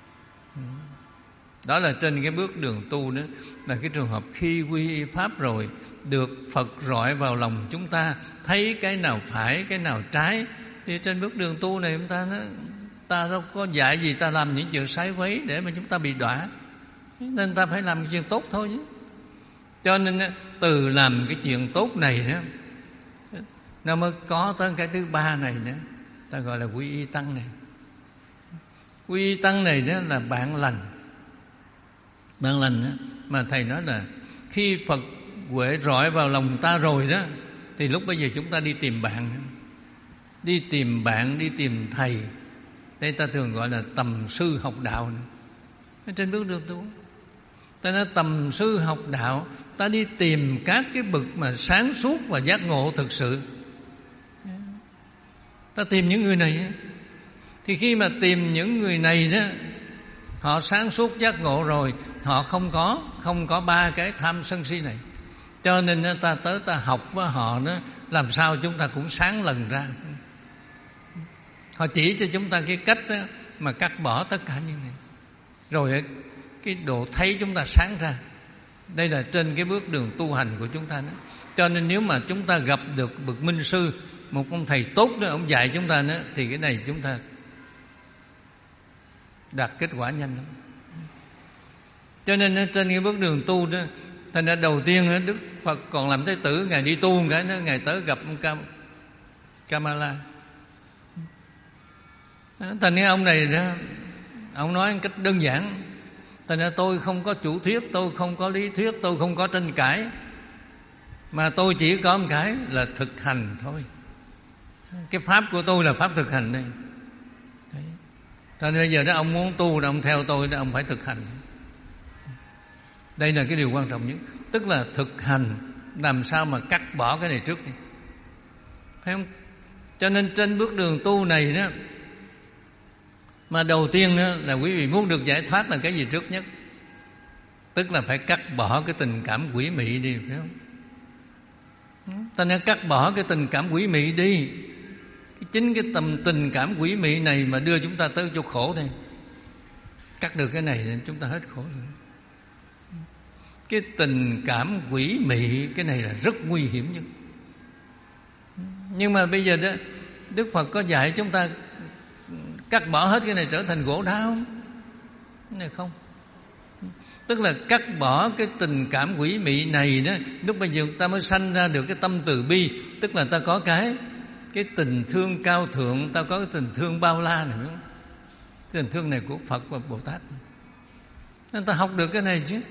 Đó là trên cái bước đường tu đó, là cái trường hợp khi quy y pháp rồi, được Phật rọi vào lòng chúng ta, thấy cái nào phải, cái nào trái. Thì trên bước đường tu này chúng ta nó, ta đâu có dạy gì ta làm những chuyện sai quấy để mà chúng ta bị đọa. Nên ta phải làm cái chuyện tốt thôi chứ. Cho nên từ làm cái chuyện tốt này đó, nó mới có tới cái thứ ba này nữa, ta gọi là quy y tăng này. Quy y tăng này đó là bạn lành. Bạn lành đó, mà thầy nói là khi Phật huệ rọi vào lòng ta rồi đó, thì lúc bây giờ chúng ta đi tìm bạn, đi tìm bạn, đi tìm thầy. Đây ta thường gọi là tầm sư học đạo nữa. Trên bước đường tu, ta nói tầm sư học đạo, ta đi tìm các cái bậc mà sáng suốt và giác ngộ thực sự. Ta tìm những người này, thì khi mà tìm những người này đó, họ sáng suốt giác ngộ rồi, họ không có không có ba cái tham sân si này. Cho nên ta tới ta học với họ đó, làm sao chúng ta cũng sáng lần ra. Họ chỉ cho chúng ta cái cách đó, mà cắt bỏ tất cả những này, rồi cái độ thấy chúng ta sáng ra. Đây là trên cái bước đường tu hành của chúng ta đó. Cho nên nếu mà chúng ta gặp được bậc minh sư, một ông thầy tốt đó, ông dạy chúng ta đó, thì cái này chúng ta đạt kết quả nhanh lắm. Cho nên trên cái bước đường tu đó, thành ra đầu tiên Đức Phật còn làm Thái tử, Ngài đi tu một cái đó, Ngài tới gặp ông Cam, Kamala. Thành ra ông này đó, ông nói một cách đơn giản. Thành ra tôi không có chủ thuyết, tôi không có lý thuyết, tôi không có tranh cãi, mà tôi chỉ có một cái là thực hành thôi. Cái pháp của tôi là pháp thực hành đây. Đấy. Cho nên bây giờ đó ông muốn tu, ông theo tôi đó, ông phải thực hành. Đây là cái điều quan trọng nhất. Tức là thực hành làm sao mà cắt bỏ cái này trước đi, phải không? Cho nên trên bước đường tu này đó, mà đầu tiên đó là quý vị muốn được giải thoát là cái gì trước nhất? Tức là phải cắt bỏ cái tình cảm quỷ mị đi, phải không? Ta nên cắt bỏ cái tình cảm quỷ mị đi. Chính cái tầm tình cảm quỷ mị này mà đưa chúng ta tới chỗ khổ đây. Cắt được cái này nên chúng ta hết khổ rồi. Cái tình cảm quỷ mị, cái này là rất nguy hiểm nhất. Nhưng mà bây giờ đó, Đức Phật có dạy chúng ta cắt bỏ hết cái này trở thành gỗ đá không? Cái này không. Tức là cắt bỏ cái tình cảm quỷ mị này đó, lúc bây giờ ta mới sanh ra được cái tâm từ bi. Tức là ta có cái Cái tình thương cao thượng, ta có cái tình thương bao la này nữa. Cái tình thương này của Phật và Bồ Tát, nên ta học được cái này chứ.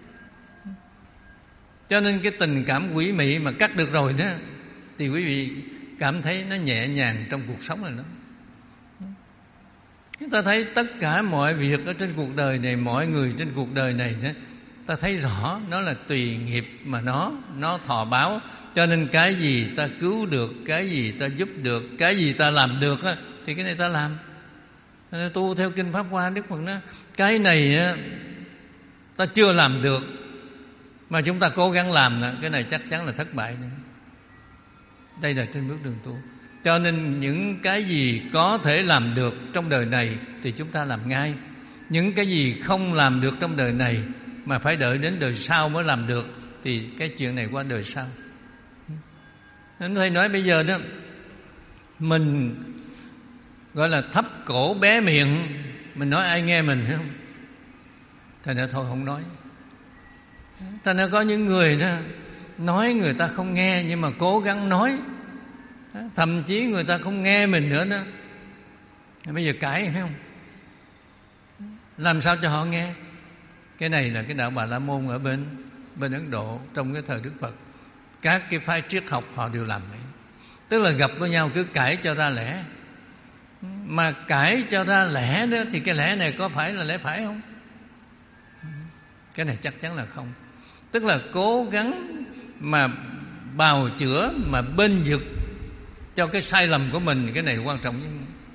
Cho nên cái tình cảm quỷ mị mà cắt được rồi đó, thì quý vị cảm thấy nó nhẹ nhàng trong cuộc sống này đó. Chúng ta thấy tất cả mọi việc ở trên cuộc đời này, mọi người trên cuộc đời này đó, ta thấy rõ nó là tùy nghiệp mà nó nó thọ báo. Cho nên cái gì ta cứu được, cái gì ta giúp được, cái gì ta làm được á, thì cái này ta làm. Tu theo Kinh Pháp Hoa, Đức Phật nói cái này á, ta chưa làm được mà chúng ta cố gắng làm nữa, cái này chắc chắn là thất bại nữa. Đây là trên bước đường tu. Cho nên những cái gì có thể làm được trong đời này thì chúng ta làm ngay. Những cái gì không làm được trong đời này mà phải đợi đến đời sau mới làm được, thì cái chuyện này qua đời sau. Nên Thầy nói bây giờ đó, mình gọi là thấp cổ bé miệng, mình nói ai nghe mình không? Thầy nói thôi không nói. Thầy nói có những người đó nói người ta không nghe, nhưng mà cố gắng nói, thậm chí người ta không nghe mình nữa đó, bây giờ cãi, phải không? Làm sao cho họ nghe? Cái này là cái đạo Bà La Môn ở bên bên Ấn Độ trong cái thời Đức Phật. Các cái phái triết học họ đều làm vậy. Tức là gặp với nhau cứ cãi cho ra lẽ. Mà cãi cho ra lẽ đó, thì cái lẽ này có phải là lẽ phải không? Cái này chắc chắn là không. Tức là cố gắng mà bào chữa, mà bênh vực cho cái sai lầm của mình, cái này quan trọng nhất.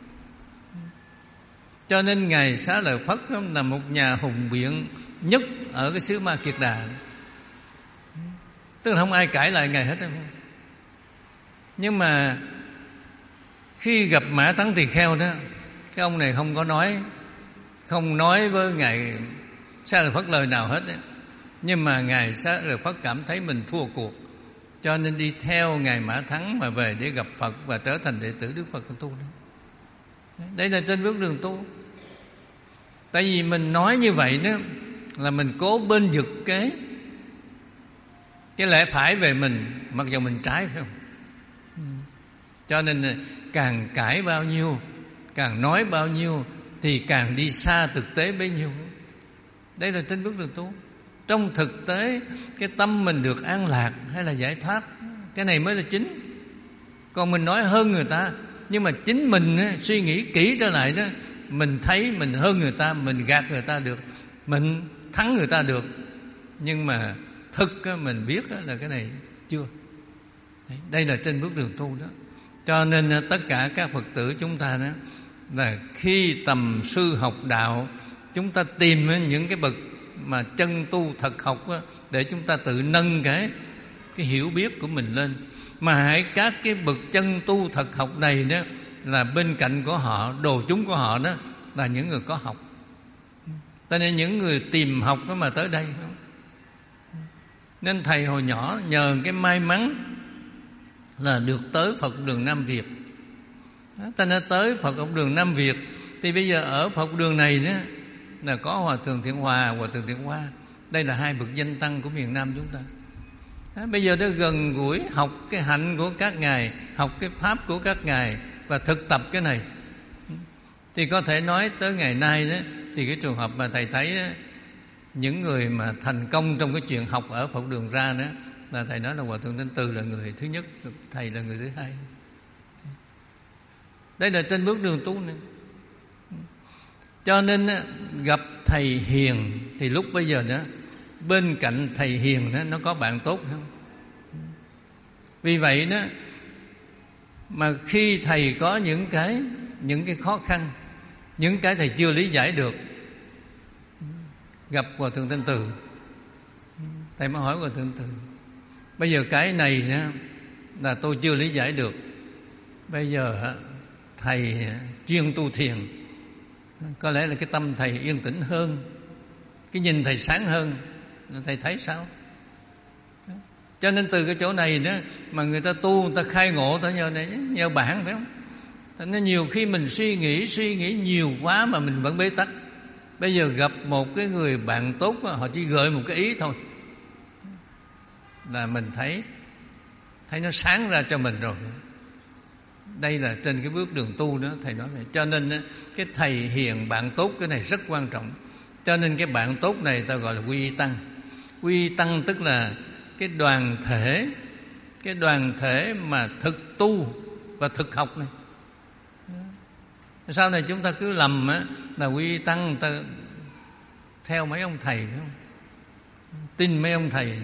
Cho nên Ngài Xá Lợi Phất là một nhà hùng biện nhất ở cái xứ Ma Kiệt Đà. Tức là không ai cãi lại Ngài hết. Nhưng mà khi gặp Mã Tấn Tỳ Kheo đó, cái ông này không có nói, không nói với Ngài Xá Lợi Phất lời nào hết ấy. Nhưng mà Ngài Xá Lợi Phất cảm thấy mình thua cuộc, cho nên đi theo Ngài Mã Thắng mà về để gặp Phật và trở thành đệ tử Đức Phật tu. Đây là trên bước đường tu. Tại vì mình nói như vậy đó là mình cố bênh vực cái cái lẽ phải về mình, mặc dù mình trái, phải không? Cho nên càng cãi bao nhiêu, càng nói bao nhiêu thì càng đi xa thực tế bấy nhiêu. Đây là trên bước đường tu. Trong thực tế cái tâm mình được an lạc hay là giải thoát, cái này mới là chính. Còn mình nói hơn người ta, nhưng mà chính mình á, suy nghĩ kỹ trở lại đó, mình thấy mình hơn người ta, mình gạt người ta được, mình thắng người ta được. Nhưng mà thực á, mình biết á, là cái này chưa. Đấy, đây là trên bước đường tu đó. Cho nên tất cả các Phật tử chúng ta đó, là khi tầm sư học đạo, chúng ta tìm những cái bậc mà chân tu thật học á, để chúng ta tự nâng cái cái hiểu biết của mình lên. Mà hãy các cái bậc chân tu thật học này đó, là bên cạnh của họ, đồ chúng của họ đó là những người có học. Cho nên những người tìm học đó mà tới đây. Nên thầy hồi nhỏ nhờ cái may mắn là được tới Phật đường Nam Việt. Ta nên tới Phật học đường Nam Việt. Thì bây giờ ở Phật đường này đó là có Hòa Thượng Thiện Hòa, Hòa Thượng Thiện Hoa. Đây là hai bậc danh tăng của miền Nam chúng ta. À, bây giờ nó gần gũi học cái hạnh của các ngài, học cái pháp của các ngài và thực tập cái này. Thì có thể nói tới ngày nay đó, thì cái trường hợp mà thầy thấy đó, những người mà thành công trong cái chuyện học ở Phật đường ra đó, là thầy nói là Hòa Thượng Thanh Từ là người thứ nhất, thầy là người thứ hai. Đây là trên bước đường tu này. Cho nên gặp thầy hiền thì lúc bây giờ đó, bên cạnh thầy hiền đó, nó có bạn tốt không? Vì vậy đó mà khi thầy có những cái những cái khó khăn, những cái thầy chưa lý giải được, gặp Hòa Thượng Thanh Từ, thầy mới hỏi Hòa Thượng Từ: bây giờ cái này đó là tôi chưa lý giải được, bây giờ thầy chuyên tu thiền, có lẽ là cái tâm thầy yên tĩnh hơn, cái nhìn thầy sáng hơn, thầy thấy sao? Cho nên từ cái chỗ này đó mà người ta tu, người ta khai ngộ, ta nhờ này nhờ bạn, phải không? Nên nhiều khi mình suy nghĩ suy nghĩ nhiều quá mà mình vẫn bế tắc. Bây giờ gặp một cái người bạn tốt, họ chỉ gợi một cái ý thôi là mình thấy thấy nó sáng ra cho mình rồi. Đây là trên cái bước đường tu đó, thầy nói vậy. Cho nên cái thầy hiền bạn tốt, cái này rất quan trọng. Cho nên cái bạn tốt này ta gọi là quy y tăng. Quy y tăng tức là cái đoàn thể, cái đoàn thể mà thực tu và thực học này. Sau này chúng ta cứ lầm á, là quy y tăng, người ta theo mấy ông thầy, phải không? Tin mấy ông thầy.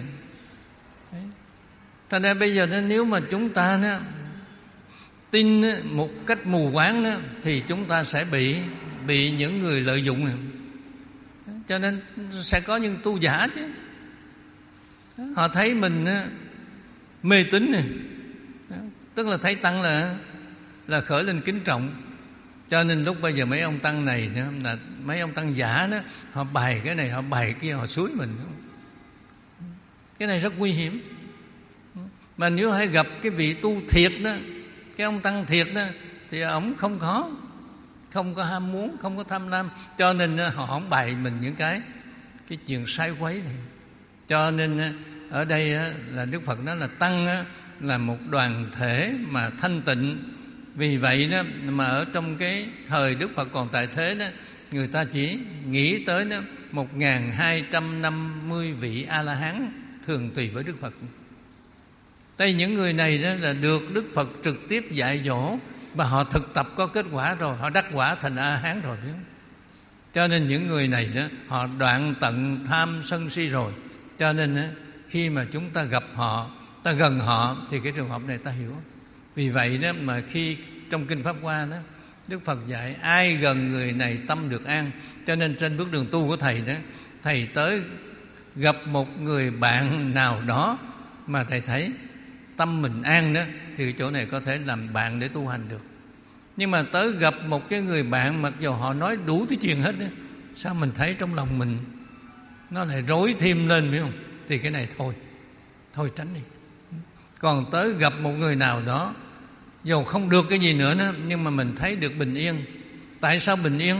Thành ra bây giờ nếu mà chúng ta đó, tin một cách mù quáng đó, thì chúng ta sẽ bị bị những người lợi dụng này. Cho nên sẽ có những tu giả chứ, họ thấy mình mê tín này, tức là thấy tăng là là khởi lên kính trọng. Cho nên lúc bây giờ mấy ông tăng này nữa, là mấy ông tăng giả đó, họ bày cái này, họ bày kia, họ xúi mình. Cái này rất nguy hiểm. Mà nếu hay gặp cái vị tu thiệt đó, cái ông tăng thiệt đó, thì ổng không có không có ham muốn, không có tham lam, cho nên họ không bày mình những cái cái chuyện sai quấy này. Cho nên ở đây là Đức Phật nói là tăng là một đoàn thể mà thanh tịnh. Vì vậy đó mà ở trong cái thời Đức Phật còn tại thế đó, người ta chỉ nghĩ tới đó một nghìn hai trăm năm mươi vị A-la-hán thường tùy với Đức Phật. Đây những người này đó là được Đức Phật trực tiếp dạy dỗ, và họ thực tập có kết quả rồi, họ đắc quả thành A-hán rồi. Cho nên những người này đó, họ đoạn tận tham sân si rồi. Cho nên đó, khi mà chúng ta gặp họ, ta gần họ, thì cái trường hợp này ta hiểu. Vì vậy đó mà khi trong Kinh Pháp Hoa đó, Đức Phật dạy ai gần người này tâm được an. Cho nên trên bước đường tu của thầy đó, thầy tới gặp một người bạn nào đó mà thầy thấy tâm mình an đó, thì chỗ này có thể làm bạn để tu hành được. Nhưng mà tới gặp một cái người bạn mặc dù họ nói đủ thứ chuyện hết đó, sao mình thấy trong lòng mình nó lại rối thêm lên, phải không? Thì cái này thôi, thôi tránh đi. Còn tới gặp một người nào đó dù không được cái gì nữa đó, nhưng mà mình thấy được bình yên. Tại sao bình yên?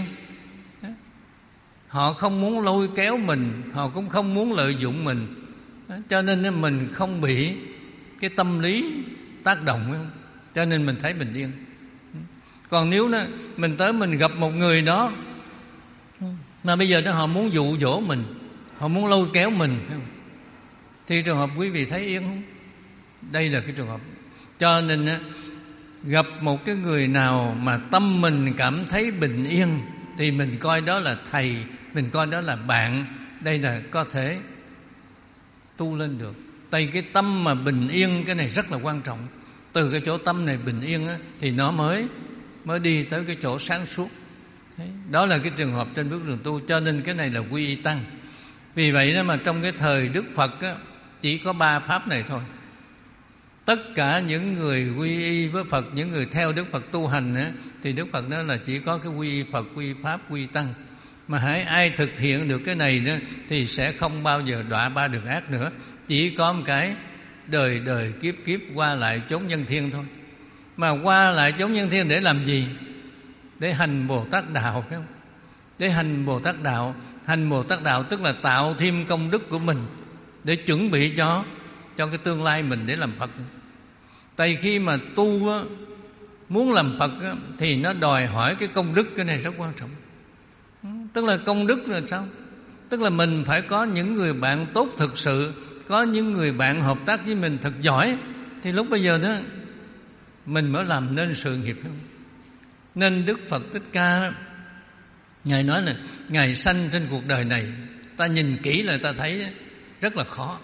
Họ không muốn lôi kéo mình, họ cũng không muốn lợi dụng mình, cho nên mình không bị cái tâm lý tác động, phải không? Cho nên mình thấy bình yên. Còn nếu đó, mình tới mình gặp một người đó mà bây giờ đó họ muốn dụ dỗ mình, họ muốn lôi kéo mình, phải không? Thì trường hợp quý vị thấy yên không? Đây là cái trường hợp. Cho nên gặp một cái người nào mà tâm mình cảm thấy bình yên thì mình coi đó là thầy, mình coi đó là bạn. Đây là có thể tu lên được. Tại cái tâm mà bình yên, cái này rất là quan trọng. Từ cái chỗ tâm này bình yên á, thì nó mới mới đi tới cái chỗ sáng suốt. Đó là cái trường hợp trên bước đường tu. Cho nên cái này là quy y tăng. Vì vậy đó mà trong cái thời Đức Phật á, chỉ có ba pháp này thôi. Tất cả những người quy y với Phật, những người theo Đức Phật tu hành á, thì Đức Phật nói là chỉ có cái quy y Phật, quy y Pháp, quy y Tăng. Mà hãy ai thực hiện được cái này đó, thì sẽ không bao giờ đọa ba đường ác nữa. Chỉ có một cái đời đời kiếp kiếp qua lại chốn nhân thiên thôi. Mà qua lại chốn nhân thiên để làm gì? Để hành Bồ Tát Đạo, phải không? Để hành Bồ Tát Đạo. Hành Bồ Tát Đạo tức là tạo thêm công đức của mình, để chuẩn bị cho cho cái tương lai mình để làm Phật. Tại khi mà tu á, muốn làm Phật á, thì nó đòi hỏi cái công đức, cái này rất quan trọng. Tức là công đức là sao? Tức là mình phải có những người bạn tốt thực sự, có những người bạn hợp tác với mình thật giỏi, thì lúc bây giờ đó mình mới làm nên sự nghiệp. Nên Đức Phật Thích Ca Ngài nói là Ngài sanh trên cuộc đời này, ta nhìn kỹ là ta thấy rất là khó.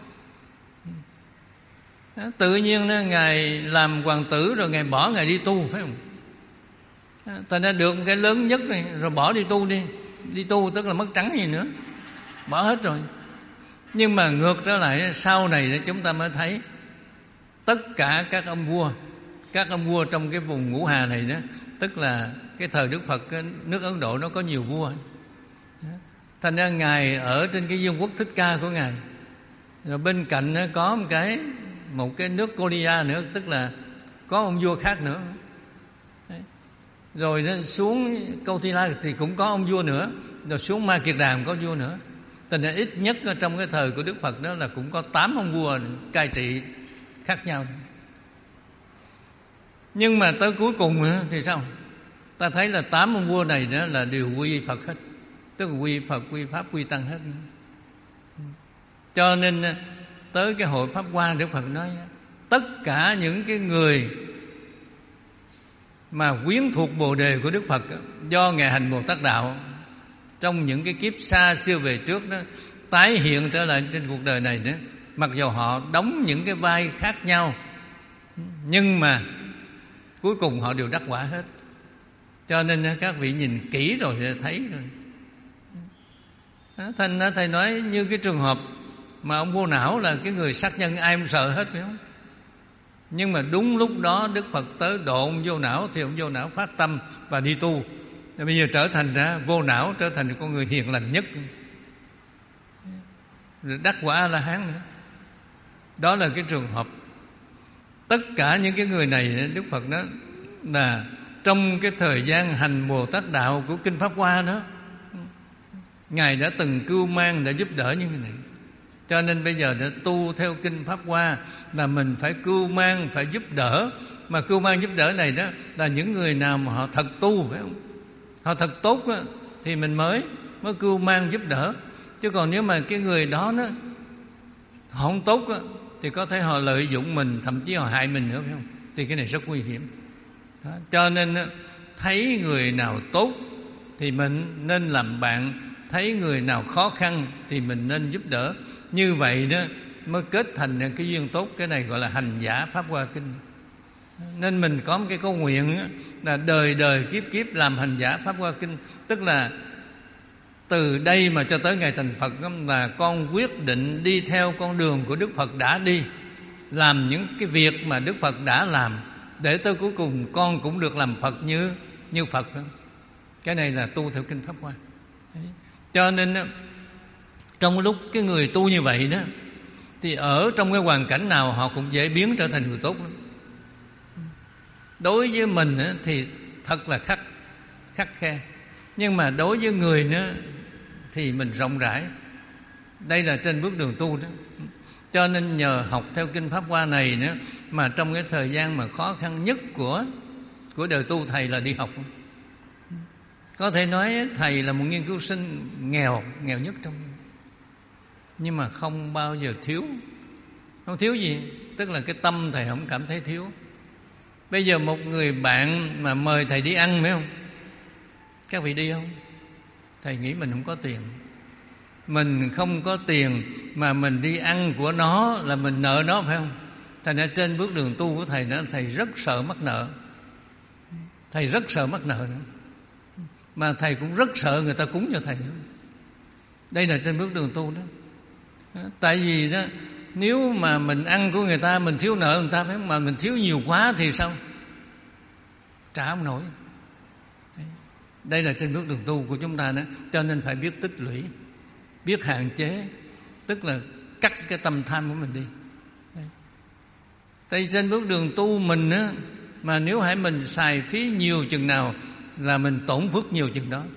Tự nhiên đó, Ngài làm hoàng tử rồi Ngài bỏ Ngài đi tu, phải không? Ta đã được cái lớn nhất này, rồi bỏ đi tu đi. Đi tu tức là mất trắng gì nữa, bỏ hết rồi. Nhưng mà ngược trở lại, sau này chúng ta mới thấy tất cả các ông vua, các ông vua trong cái vùng Ngũ Hà này đó, tức là cái thời Đức Phật, cái nước Ấn Độ nó có nhiều vua. Thành ra Ngài ở trên cái vương quốc Thích Ca của Ngài, rồi bên cạnh có một cái một cái nước Korea nữa, tức là có ông vua khác nữa. Rồi nó xuống Câu Thi La thì cũng có ông vua nữa, rồi xuống Ma Kiệt Đàm có vua nữa. Thành ra ít nhất trong cái thời của Đức Phật đó là cũng có tám ông vua cai trị khác nhau. Nhưng mà tới cuối cùng thì sao? Ta thấy là tám ông vua này đó là đều quy Phật hết, tức là quy Phật, quy Pháp, quy Tăng hết. Cho nên tới cái hội Pháp Hoa, Đức Phật nói tất cả những cái người mà quyến thuộc Bồ Đề của Đức Phật do Ngài hành Bồ Tát Đạo trong những cái kiếp xa xưa về trước đó, tái hiện trở lại trên cuộc đời này nữa, mặc dù họ đóng những cái vai khác nhau, nhưng mà cuối cùng họ đều đắc quả hết. Cho nên các vị nhìn kỹ rồi thì thấy rồi. Thành ra thầy nói như cái trường hợp mà ông vô não là cái người sát nhân ai cũng sợ hết, phải không? Nhưng mà đúng lúc đó Đức Phật tới độ ông vô não, thì ông vô não phát tâm và đi tu. Rồi bây giờ trở thành ra vô não, trở thành con người hiền lành nhất, rồi đắc quả A-la-hán nữa. Đó là cái trường hợp. Tất cả những cái người này Đức Phật nói là trong cái thời gian hành Bồ Tát Đạo của Kinh Pháp Hoa đó, Ngài đã từng cưu mang, đã giúp đỡ như thế này. Cho nên bây giờ để tu theo Kinh Pháp Hoa là mình phải cưu mang, phải giúp đỡ. Mà cưu mang giúp đỡ này đó là những người nào mà họ thật tu, phải không? Họ thật tốt đó, thì mình mới mới cưu mang giúp đỡ. Chứ còn nếu mà cái người đó, đó họ không tốt đó, thì có thể họ lợi dụng mình, thậm chí họ hại mình nữa, phải không? Thì cái này rất nguy hiểm đó. Cho nên thấy người nào tốt thì mình nên làm bạn, thấy người nào khó khăn thì mình nên giúp đỡ. Như vậy đó mới kết thành cái duyên tốt. Cái này gọi là hành giả Pháp Hoa Kinh. Nên mình có một cái câu nguyện là đời đời kiếp kiếp làm hành giả Pháp Hoa Kinh. Tức là từ đây mà cho tới ngày thành Phật là con quyết định đi theo con đường của Đức Phật đã đi, làm những cái việc mà Đức Phật đã làm, để tới cuối cùng con cũng được làm Phật như như Phật. Cái này là tu theo Kinh Pháp Hoa. Đấy. Cho nên trong lúc cái người tu như vậy đó, thì ở trong cái hoàn cảnh nào họ cũng dễ biến trở thành người tốt lắm. Đối với mình thì thật là khắc khắc khe, nhưng mà đối với người nữa thì mình rộng rãi. Đây là trên bước đường tu đó. Cho nên nhờ học theo Kinh Pháp Hoa này nữa, mà trong cái thời gian mà khó khăn nhất của của đời tu, thầy là đi học. Có thể nói thầy là một nghiên cứu sinh nghèo, nghèo nhất trong, nhưng mà không bao giờ thiếu. Không thiếu gì, tức là cái tâm thầy không cảm thấy thiếu. Bây giờ một người bạn mà mời thầy đi ăn, phải không? Các vị đi không? Thầy nghĩ mình không có tiền. Mình không có tiền mà mình đi ăn của nó là mình nợ nó, phải không? Thành ra trên bước đường tu của thầy đó, thầy rất sợ mắc nợ. Thầy rất sợ mắc nợ nữa. Mà thầy cũng rất sợ người ta cúng cho thầy nữa. Đây là trên bước đường tu đó. Tại vì đó, nếu mà mình ăn của người ta, mình thiếu nợ người ta, phải không? Mà mình thiếu nhiều quá thì sao? Trả không nổi. Đây là trên bước đường tu của chúng ta đó. Cho nên phải biết tích lũy, biết hạn chế, tức là cắt cái tâm tham của mình đi. Tại trên bước đường tu mình á, mà nếu hãy mình xài phí nhiều chừng nào là mình tổn phước nhiều chừng đó.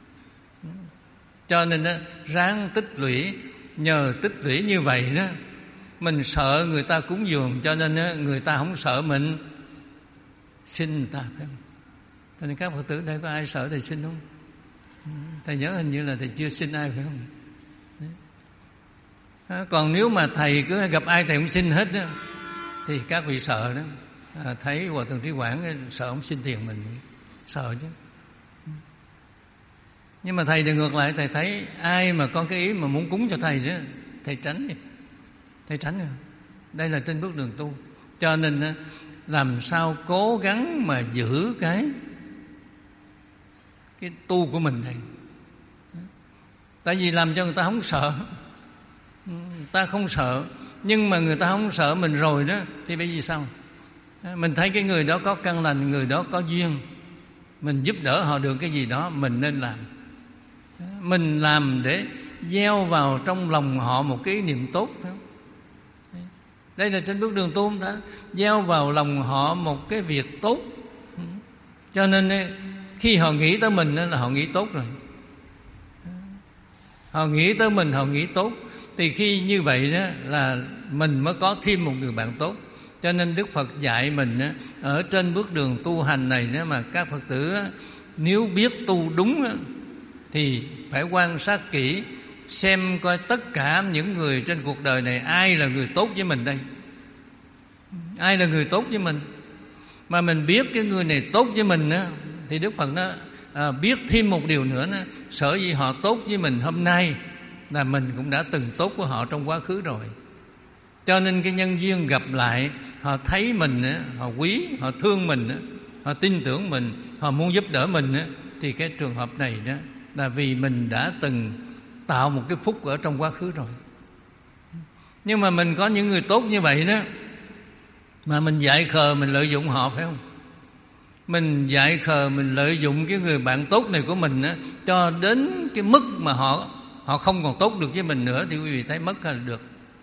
Cho nên á, ráng tích lũy. Nhờ tích lũy như vậy đó, mình sợ người ta cúng dường, cho nên á, người ta không sợ mình xin người ta, phải không? Cho nên các Phật tử đây có ai sợ thầy xin không? Thầy nhớ hình như là thầy chưa xin ai, phải không? À, còn nếu mà thầy cứ gặp ai thầy cũng xin hết đó, thì các vị sợ đó. À, thấy Hòa Thượng Trí Quảng sợ ông xin tiền mình. sợ chứ. Nhưng mà thầy thì ngược lại, thầy thấy ai mà có cái ý mà muốn cúng cho thầy đó, thầy tránh đi, thầy tránh rồi. Đây là trên bước đường tu. Cho nên làm sao cố gắng mà giữ cái cái tu của mình này. Tại vì làm cho người ta không sợ, người ta không sợ. Nhưng mà người ta không sợ mình rồi đó, thì bởi vì sao? Mình thấy cái người đó có căn lành, người đó có duyên, mình giúp đỡ họ được cái gì đó, mình nên làm. Mình làm để gieo vào trong lòng họ một cái ý niệm tốt. Đây là trên bước đường tu, ta gieo vào lòng họ một cái việc tốt. Cho nên khi họ nghĩ tới mình là họ nghĩ tốt rồi. Họ nghĩ tới mình, họ nghĩ tốt. Thì khi như vậy đó là mình mới có thêm một người bạn tốt. Cho nên Đức Phật dạy mình đó, ở trên bước đường tu hành này đó, mà các Phật tử đó, nếu biết tu đúng đó, thì phải quan sát kỹ, xem coi tất cả những người trên cuộc đời này ai là người tốt với mình đây. Ai là người tốt với mình. Mà mình biết cái người này tốt với mình đó, thì Đức Phật nó à, biết thêm một điều nữa đó, sở dĩ họ tốt với mình hôm nay là mình cũng đã từng tốt với họ trong quá khứ rồi. Cho nên cái nhân duyên gặp lại, họ thấy mình, họ quý, họ thương mình, họ tin tưởng mình, họ muốn giúp đỡ mình, thì cái trường hợp này đó là vì mình đã từng tạo một cái phúc ở trong quá khứ rồi. Nhưng mà mình có những người tốt như vậy đó, mà mình dại khờ, mình lợi dụng họ, phải không? Mình dại khờ, mình lợi dụng cái người bạn tốt này của mình đó, cho đến cái mức mà họ họ không còn tốt được với mình nữa, thì quý vị thấy mất hay là được?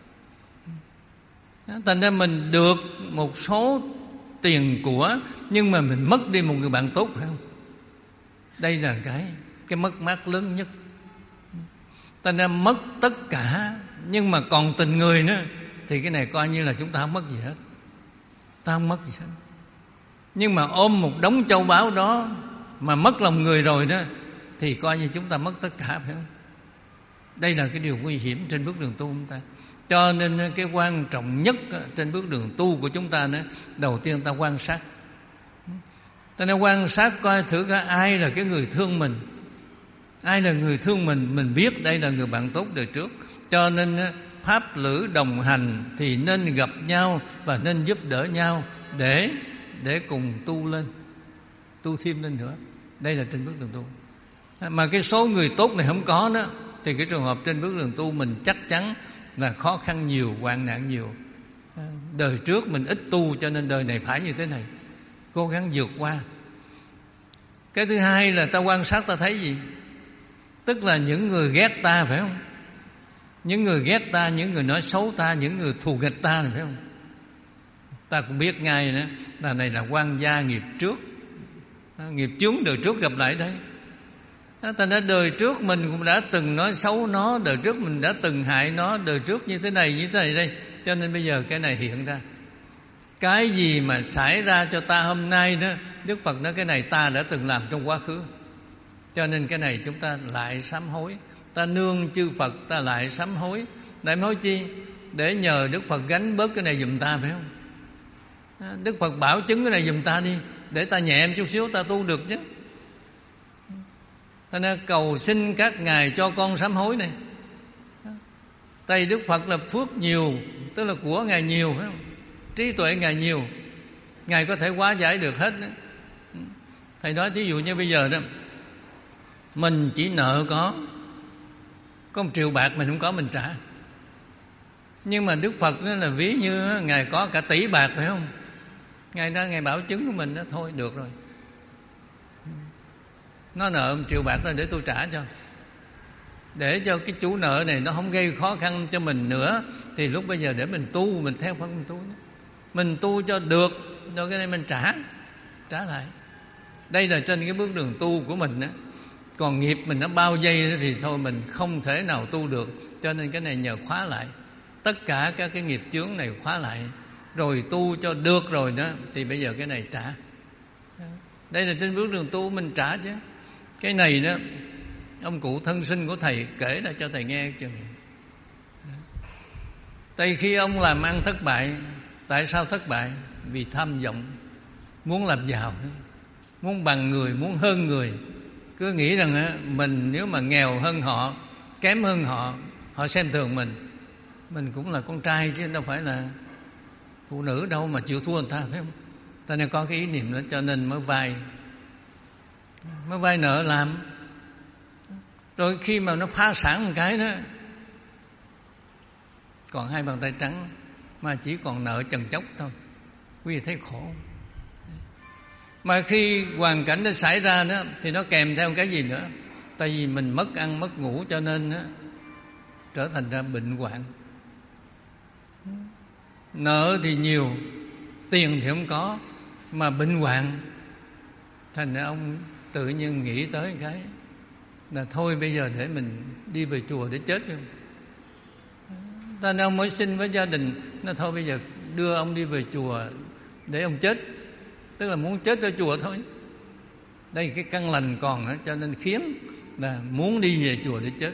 Thành ra mình được một số tiền của, nhưng mà mình mất đi một người bạn tốt, phải không? Đây là cái cái mất mát lớn nhất. Thành ra mất tất cả, nhưng mà còn tình người nữa, thì cái này coi như là chúng ta không mất gì hết. Ta không mất gì hết. Nhưng mà ôm một đống châu báu đó mà mất lòng người rồi đó, thì coi như chúng ta mất tất cả, phải không? Đây là cái điều nguy hiểm trên bước đường tu của chúng ta. Cho nên cái quan trọng nhất trên bước đường tu của chúng ta nữa, đầu tiên ta quan sát. Ta nên quan sát coi thử coi ai là cái người thương mình. Ai là người thương mình, mình biết đây là người bạn tốt đời trước. Cho nên pháp lữ đồng hành thì nên gặp nhau và nên giúp đỡ nhau để để cùng tu lên, tu thêm lên nữa. Đây là trên bước đường tu. Mà cái số người tốt này không có đó, thì cái trường hợp trên bước đường tu mình chắc chắn là khó khăn nhiều, hoạn nạn nhiều. Đời trước mình ít tu cho nên đời này phải như thế này, cố gắng vượt qua. Cái thứ hai là ta quan sát, ta thấy gì? Tức là những người ghét ta, phải không? Những người ghét ta, những người nói xấu ta, những người thù nghịch ta, phải không? Ta cũng biết ngay nữa là này là oan gia nghiệp trước, nghiệp chướng đời trước gặp lại đấy. Ta nói đời trước mình cũng đã từng nói xấu nó, đời trước mình đã từng hại nó, đời trước như thế này như thế này đây. Cho nên bây giờ cái này hiện ra. Cái gì mà xảy ra cho ta hôm nay đó, Đức Phật nói cái này ta đã từng làm trong quá khứ. Cho nên cái này chúng ta lại sám hối. Ta nương chư Phật, ta lại sám hối. Lại hối chi? Để nhờ Đức Phật gánh bớt cái này giùm ta, phải không? Đức Phật bảo chứng cái này giùm ta đi, để ta nhẹ em chút xíu, ta tu được chứ. Ta nên cầu xin các ngài cho con sám hối này. Tại Đức Phật là phước nhiều, tức là của ngài nhiều, phải không? Trí tuệ ngài nhiều, ngài có thể hóa giải được hết đó. Thầy nói thí dụ như bây giờ đó, mình chỉ nợ có có một triệu bạc mình không có mình trả. Nhưng mà Đức Phật đó là ví như ngài có cả tỷ bạc, phải không? Ngài đó, ngài bảo chứng của mình đó, thôi được rồi, nó nợ một triệu bạc là để tôi trả cho, để cho cái chủ nợ này nó không gây khó khăn cho mình nữa. Thì lúc bây giờ để mình tu, mình theo Phật mình tu, mình tu cho được, rồi cái này mình trả trả lại. Đây là trên cái bước đường tu của mình đó. Còn nghiệp mình nó bao vây thì thôi mình không thể nào tu được. Cho nên cái này nhờ khóa lại, tất cả các cái nghiệp chướng này khóa lại, rồi tu cho được rồi đó, thì bây giờ cái này trả. Đây là trên bước đường tu mình trả chứ. Cái này đó, ông cụ thân sinh của thầy kể ra cho thầy nghe chừng. Tại khi ông làm ăn thất bại. Tại sao thất bại? Vì tham vọng, muốn làm giàu, muốn bằng người, muốn hơn người. Cứ nghĩ rằng á, mình nếu mà nghèo hơn họ, kém hơn họ, họ xem thường mình. Mình cũng là con trai chứ đâu phải là phụ nữ đâu mà chịu thua người ta, phải không? Ta nên có cái ý niệm đó, cho nên mới vay mới vay nợ làm. Rồi khi mà nó phá sản một cái đó, còn hai bàn tay trắng mà chỉ còn nợ chần chốc thôi. Quý vị thấy khổ. Mà khi hoàn cảnh nó xảy ra đó thì nó kèm theo cái gì nữa? Tại vì mình mất ăn mất ngủ cho nên đó, trở thành ra bệnh hoạn. Nợ thì nhiều, tiền thì không có, mà bệnh hoạn. Thành ra ông tự nhiên nghĩ tới cái là thôi bây giờ để mình đi về chùa để chết luôn. Thành ra ông mới xin với gia đình, nó thôi bây giờ đưa ông đi về chùa để ông chết. Tức là muốn chết ở chùa thôi. Đây cái căn lành còn đó, cho nên khiến là muốn đi về chùa để chết.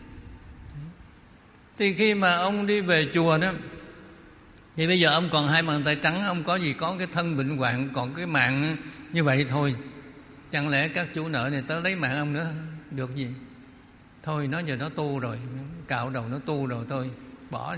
Thì khi mà ông đi về chùa đó, thì bây giờ ông còn hai bàn tay trắng, ông có gì có cái thân bệnh hoạn, còn cái mạng như vậy thôi. Chẳng lẽ các chủ nợ này tới lấy mạng ông nữa được gì? Thôi nó giờ nó tu rồi, cạo đầu nó tu rồi, thôi bỏ đi.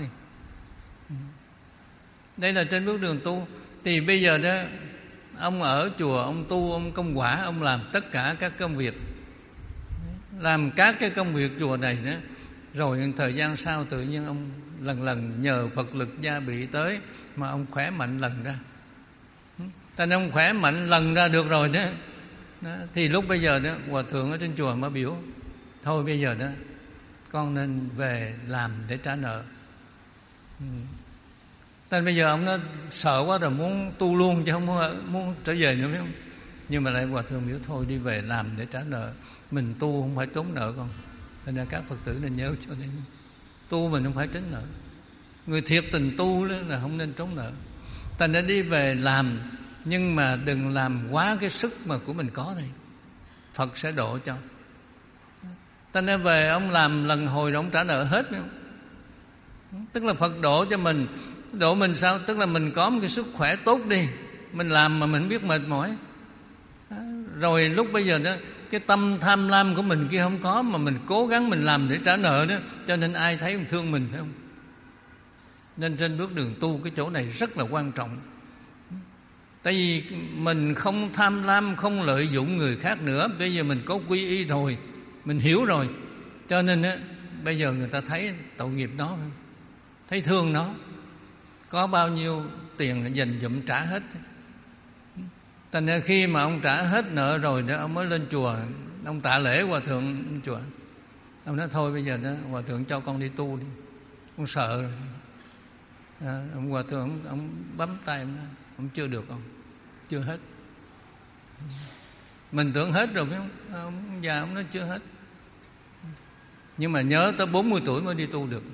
Đây là trên bước đường tu. Thì bây giờ đó, ông ở chùa, ông tu, ông công quả, ông làm tất cả các công việc, làm các cái công việc chùa này đó. Rồi thời gian sau tự nhiên ông lần lần nhờ Phật lực gia bị tới mà ông khỏe mạnh lần ra. Thành ông khỏe mạnh lần ra được rồi đó. Đó, thì lúc bây giờ đó hòa thượng ở trên chùa mới biểu thôi bây giờ đó con nên về làm để trả nợ. Ừ. Nên bây giờ ông nó sợ quá rồi muốn tu luôn chứ không muốn, muốn trở về nữa, phải không? Nhưng mà lại hòa thượng biểu thôi đi về làm để trả nợ. Mình tu không phải trốn nợ con. Nên là các Phật tử nên nhớ cho nên tu mình không phải trốn nợ. Người thiệt tình tu là không nên trốn nợ. Thành ra đi về làm, nhưng mà đừng làm quá cái sức mà của mình có này. Phật sẽ độ cho. Thành ra về ông làm lần hồi rồi ông trả nợ hết, phải không? Tức là Phật độ cho mình. Độ mình sao? Tức là mình có một cái sức khỏe tốt đi, mình làm mà mình không biết mệt mỏi. Rồi lúc bây giờ đó, cái tâm tham lam của mình kia không có, mà mình cố gắng mình làm để trả nợ đó, cho nên ai thấy cũng thương mình, phải không? Nên trên bước đường tu cái chỗ này rất là quan trọng. Tại vì mình không tham lam, không lợi dụng người khác nữa. Bây giờ mình có quy y rồi, mình hiểu rồi, cho nên á, bây giờ người ta thấy tội nghiệp nó, thấy thương nó. Có bao nhiêu tiền dành dụm trả hết. Thành ra khi mà ông trả hết nợ rồi đó, ông mới lên chùa, ông tạ lễ hòa thượng chùa. Ông nói thôi bây giờ đó hòa thượng cho con đi tu đi. Ông sợ rồi. À, ông hòa thượng ông, ông bấm tay ông nói, ông chưa được không? Chưa hết. Mình tưởng hết rồi phải không? Ông già ông nói chưa hết. Nhưng mà nhớ tới bốn mươi tuổi mới đi tu được.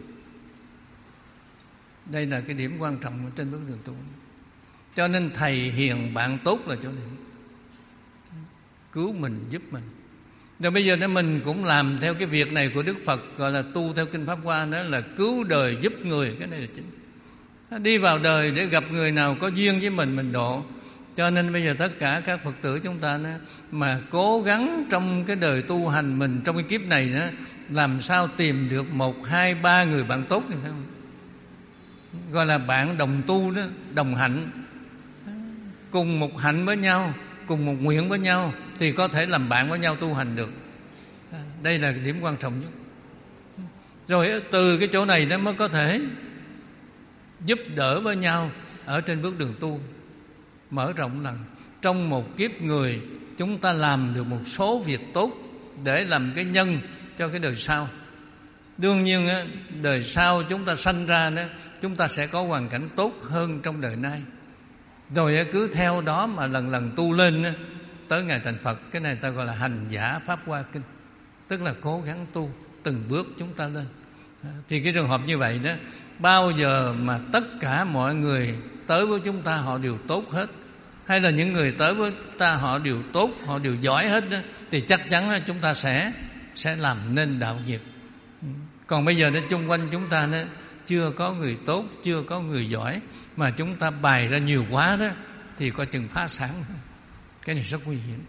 Đây là cái điểm quan trọng trên bước đường tu. Cho nên thầy hiền bạn tốt là chỗ này, cứu mình, giúp mình. Rồi bây giờ mình cũng làm theo cái việc này của Đức Phật, gọi là tu theo Kinh Pháp Hoa, đó là cứu đời giúp người. Cái này là chính. Đi vào đời để gặp người nào có duyên với mình, mình độ. Cho nên bây giờ tất cả các Phật tử chúng ta đó, mà cố gắng trong cái đời tu hành mình, trong cái kiếp này đó, làm sao tìm được một, hai, ba người bạn tốt, phải không? Gọi là bạn đồng tu đó, đồng hạnh, cùng một hạnh với nhau, cùng một nguyện với nhau, thì có thể làm bạn với nhau tu hành được. Đây là điểm quan trọng nhất. Rồi từ cái chỗ này nó mới có thể giúp đỡ với nhau ở trên bước đường tu, mở rộng lần. Trong một kiếp người, chúng ta làm được một số việc tốt để làm cái nhân cho cái đời sau. Đương nhiên đời sau chúng ta sanh ra đó, chúng ta sẽ có hoàn cảnh tốt hơn trong đời nay. Rồi cứ theo đó mà lần lần tu lên tới ngày thành Phật. Cái này ta gọi là hành giả Pháp Hoa Kinh. Tức là cố gắng tu, từng bước chúng ta lên. Thì cái trường hợp như vậy đó, bao giờ mà tất cả mọi người tới với chúng ta họ đều tốt hết, hay là những người tới với ta họ đều tốt, họ đều giỏi hết đó, thì chắc chắn chúng ta sẽ sẽ làm nên đạo nghiệp. Còn bây giờ đó, chung quanh chúng ta đó, chưa có người tốt, chưa có người giỏi, mà chúng ta bày ra nhiều quá đó, thì coi chừng phá sản. Cái này rất nguy hiểm.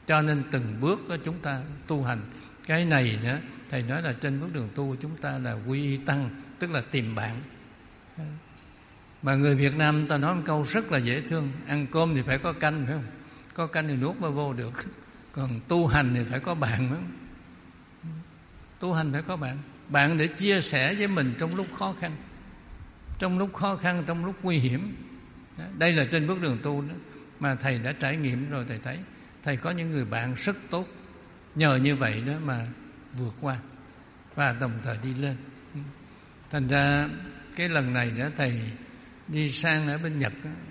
Cho nên từng bước đó chúng ta tu hành. Cái này nữa thầy nói là trên bước đường tu của chúng ta là quy y tăng, tức là tìm bạn. Mà người Việt Nam ta nói một câu rất là dễ thương: ăn cơm thì phải có canh, phải không? Có canh thì nuốt mới vô được. Còn tu hành thì phải có bạn, phải không? Tu hành phải có bạn, bạn để chia sẻ với mình trong lúc khó khăn, trong lúc khó khăn, trong lúc nguy hiểm. Đây là trên bước đường tu đó, mà thầy đã trải nghiệm rồi. Thầy thấy thầy có những người bạn rất tốt, nhờ như vậy đó mà vượt qua và đồng thời đi lên. Thành ra cái lần này đó thầy đi sang ở bên Nhật đó,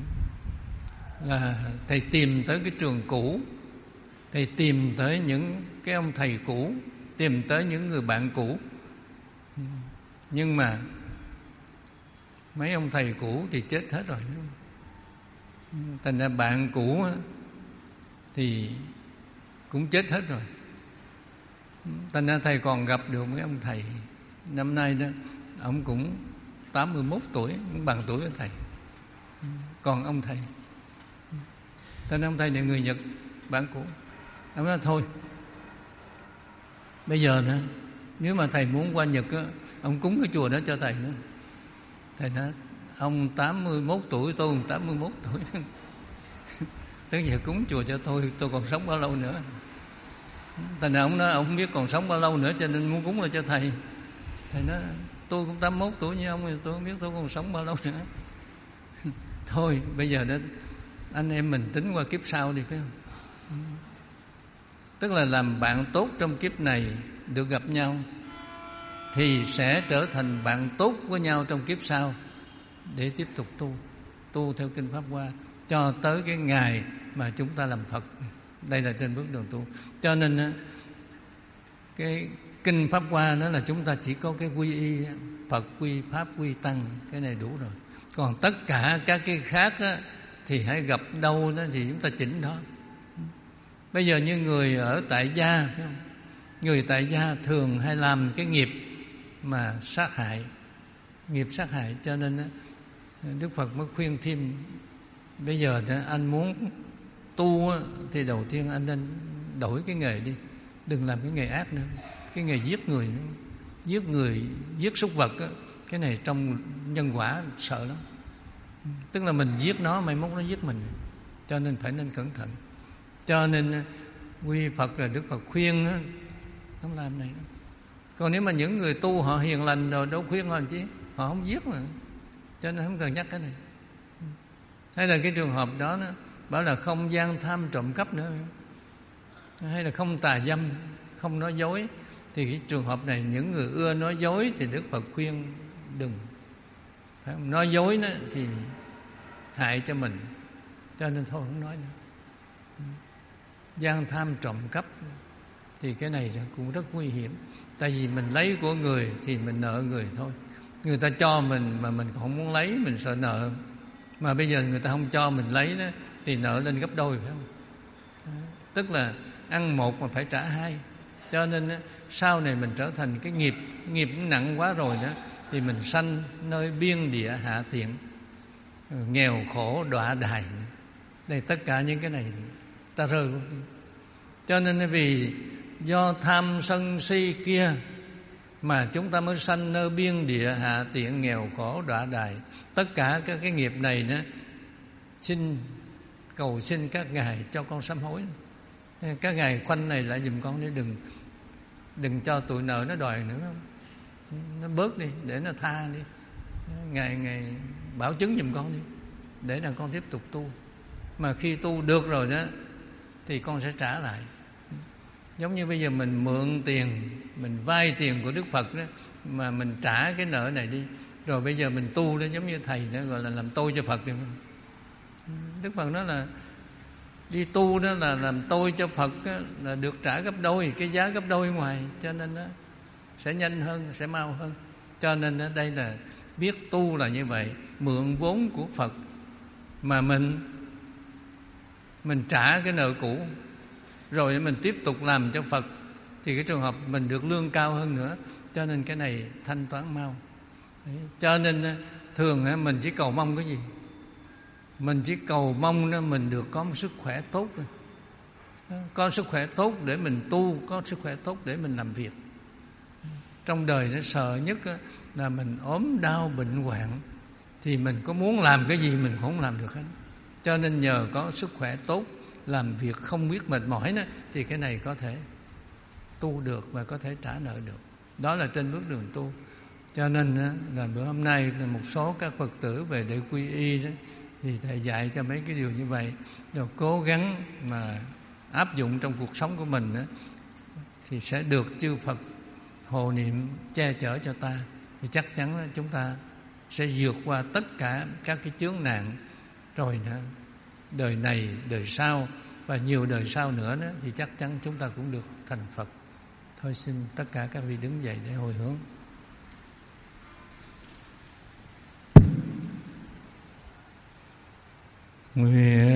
là thầy tìm tới cái trường cũ, thầy tìm tới những cái ông thầy cũ, tìm tới những người bạn cũ. Nhưng mà mấy ông thầy cũ thì chết hết rồi. Thành ra bạn cũ thì cũng chết hết rồi. Thành ra thầy còn gặp được mấy ông thầy năm nay đó, ông cũng tám mươi mốt tuổi, cũng bằng tuổi với thầy. Còn ông thầy, tên ông thầy này người Nhật, bạn cũ. Ông nói thôi, bây giờ nữa, nếu mà thầy muốn qua Nhật á, ông cúng cái chùa đó cho thầy nữa. Thầy nói ông tám mươi mốt tuổi, tôi cũng tám mươi mốt tuổi. Tới giờ cúng chùa cho tôi, tôi còn sống bao lâu nữa? Thành ra ông nói ông không biết còn sống bao lâu nữa, cho nên muốn cúng là cho thầy. Thầy nói tôi cũng tám mươi mốt tuổi như ông, thì tôi không biết tôi còn sống bao lâu nữa. Thôi bây giờ đó anh em mình tính qua kiếp sau đi, phải không? Tức là làm bạn tốt trong kiếp này được gặp nhau, thì sẽ trở thành bạn tốt với nhau trong kiếp sau, để tiếp tục tu tu theo kinh Pháp Hoa cho tới cái ngày mà chúng ta làm Phật. Đây là trên bước đường tu. Cho nên cái kinh Pháp Hoa đó là chúng ta chỉ có cái quy y Phật, quy Pháp, quy Tăng, cái này đủ rồi. Còn tất cả các cái khác đó, thì hãy gặp đâu đó thì chúng ta chỉnh đó. Bây giờ như người ở tại gia, phải không? Người tại gia thường hay làm cái nghiệp mà sát hại, nghiệp sát hại. Cho nên Đức Phật mới khuyên thêm, bây giờ anh muốn tu thì đầu tiên anh nên đổi cái nghề đi, đừng làm cái nghề ác nữa, cái nghề giết người nữa. Giết người, giết súc vật đó, cái này trong nhân quả sợ lắm. Tức là mình giết nó, mai mốt nó giết mình. Cho nên phải nên cẩn thận. Cho nên quy Phật là Đức Phật khuyên đó, không làm này. Còn nếu mà những người tu họ hiền lành rồi đâu khuyên họ chứ, họ không giết mà. Cho nên không cần nhắc cái này. Hay là cái trường hợp đó, đó bảo là không gian tham trộm cắp nữa, hay là không tà dâm, không nói dối, thì cái trường hợp này những người ưa nói dối thì Đức Phật khuyên đừng. Phải không? Nói dối đó thì hại cho mình, cho nên thôi không nói nữa. Gian tham trộm cắp thì cái này cũng rất nguy hiểm. Tại vì mình lấy của người thì mình nợ người thôi. Người ta cho mình mà mình không muốn lấy, mình sợ nợ. Mà bây giờ người ta không cho mình lấy đó, thì nợ lên gấp đôi, phải không? Tức là ăn một mà phải trả hai. Cho nên sau này mình trở thành cái nghiệp nghiệp nặng quá rồi đó, thì mình sanh nơi biên địa hạ tiện, nghèo khổ đọa đài. Đây tất cả những cái này ta rơi. Cho nên vì do tham sân si kia mà chúng ta mới sanh nơi biên địa hạ tiện, nghèo khổ đọa đài. Tất cả các cái nghiệp này đó, xin cầu xin các ngài cho con sám hối. Các ngài khoanh này lại giùm con, để đừng đừng cho tụi nợ nó đòi nữa, nó bớt đi, để nó tha đi. Ngài ngài bảo chứng giùm con đi, để là con tiếp tục tu. Mà khi tu được rồi đó thì con sẽ trả lại. Giống như bây giờ mình mượn tiền, mình vay tiền của Đức Phật đó, mà mình trả cái nợ này đi, rồi bây giờ mình tu đó, giống như thầy đó gọi là làm tôi cho Phật. Đức Phật nói là đi tu đó là làm tôi cho Phật đó, là được trả gấp đôi, cái giá gấp đôi ngoài. Cho nên đó sẽ nhanh hơn, sẽ mau hơn. Cho nên đó, đây là biết tu là như vậy, mượn vốn của Phật mà mình mình trả cái nợ cũ, rồi mình tiếp tục làm cho Phật, thì cái trường hợp mình được lương cao hơn nữa. Cho nên cái này thanh toán mau. Đấy. Cho nên thường mình chỉ cầu mong cái gì? Mình chỉ cầu mong đó mình được có một sức khỏe tốt thôi. có sức khỏe tốt để mình tu, có sức khỏe tốt để mình làm việc. Trong đời nó sợ nhất là mình ốm đau bệnh hoạn, thì mình có muốn làm cái gì mình cũng không làm được hết. Cho nên nhờ có sức khỏe tốt, làm việc không biết mệt mỏi đó, thì cái này có thể tu được và có thể trả nợ được. Đó là trên bước đường tu. Cho nên là bữa hôm nay là một số các Phật tử về để quy y đó, thì thầy dạy cho mấy cái điều như vậy, rồi cố gắng mà áp dụng trong cuộc sống của mình đó, thì sẽ được chư Phật hộ niệm che chở cho ta, thì chắc chắn là chúng ta sẽ vượt qua tất cả các cái chướng nạn, rồi nữa đời này, đời sau và nhiều đời sau nữa đó, thì chắc chắn chúng ta cũng được thành Phật. Thôi xin tất cả các vị đứng dậy để hồi hướng. Nguyện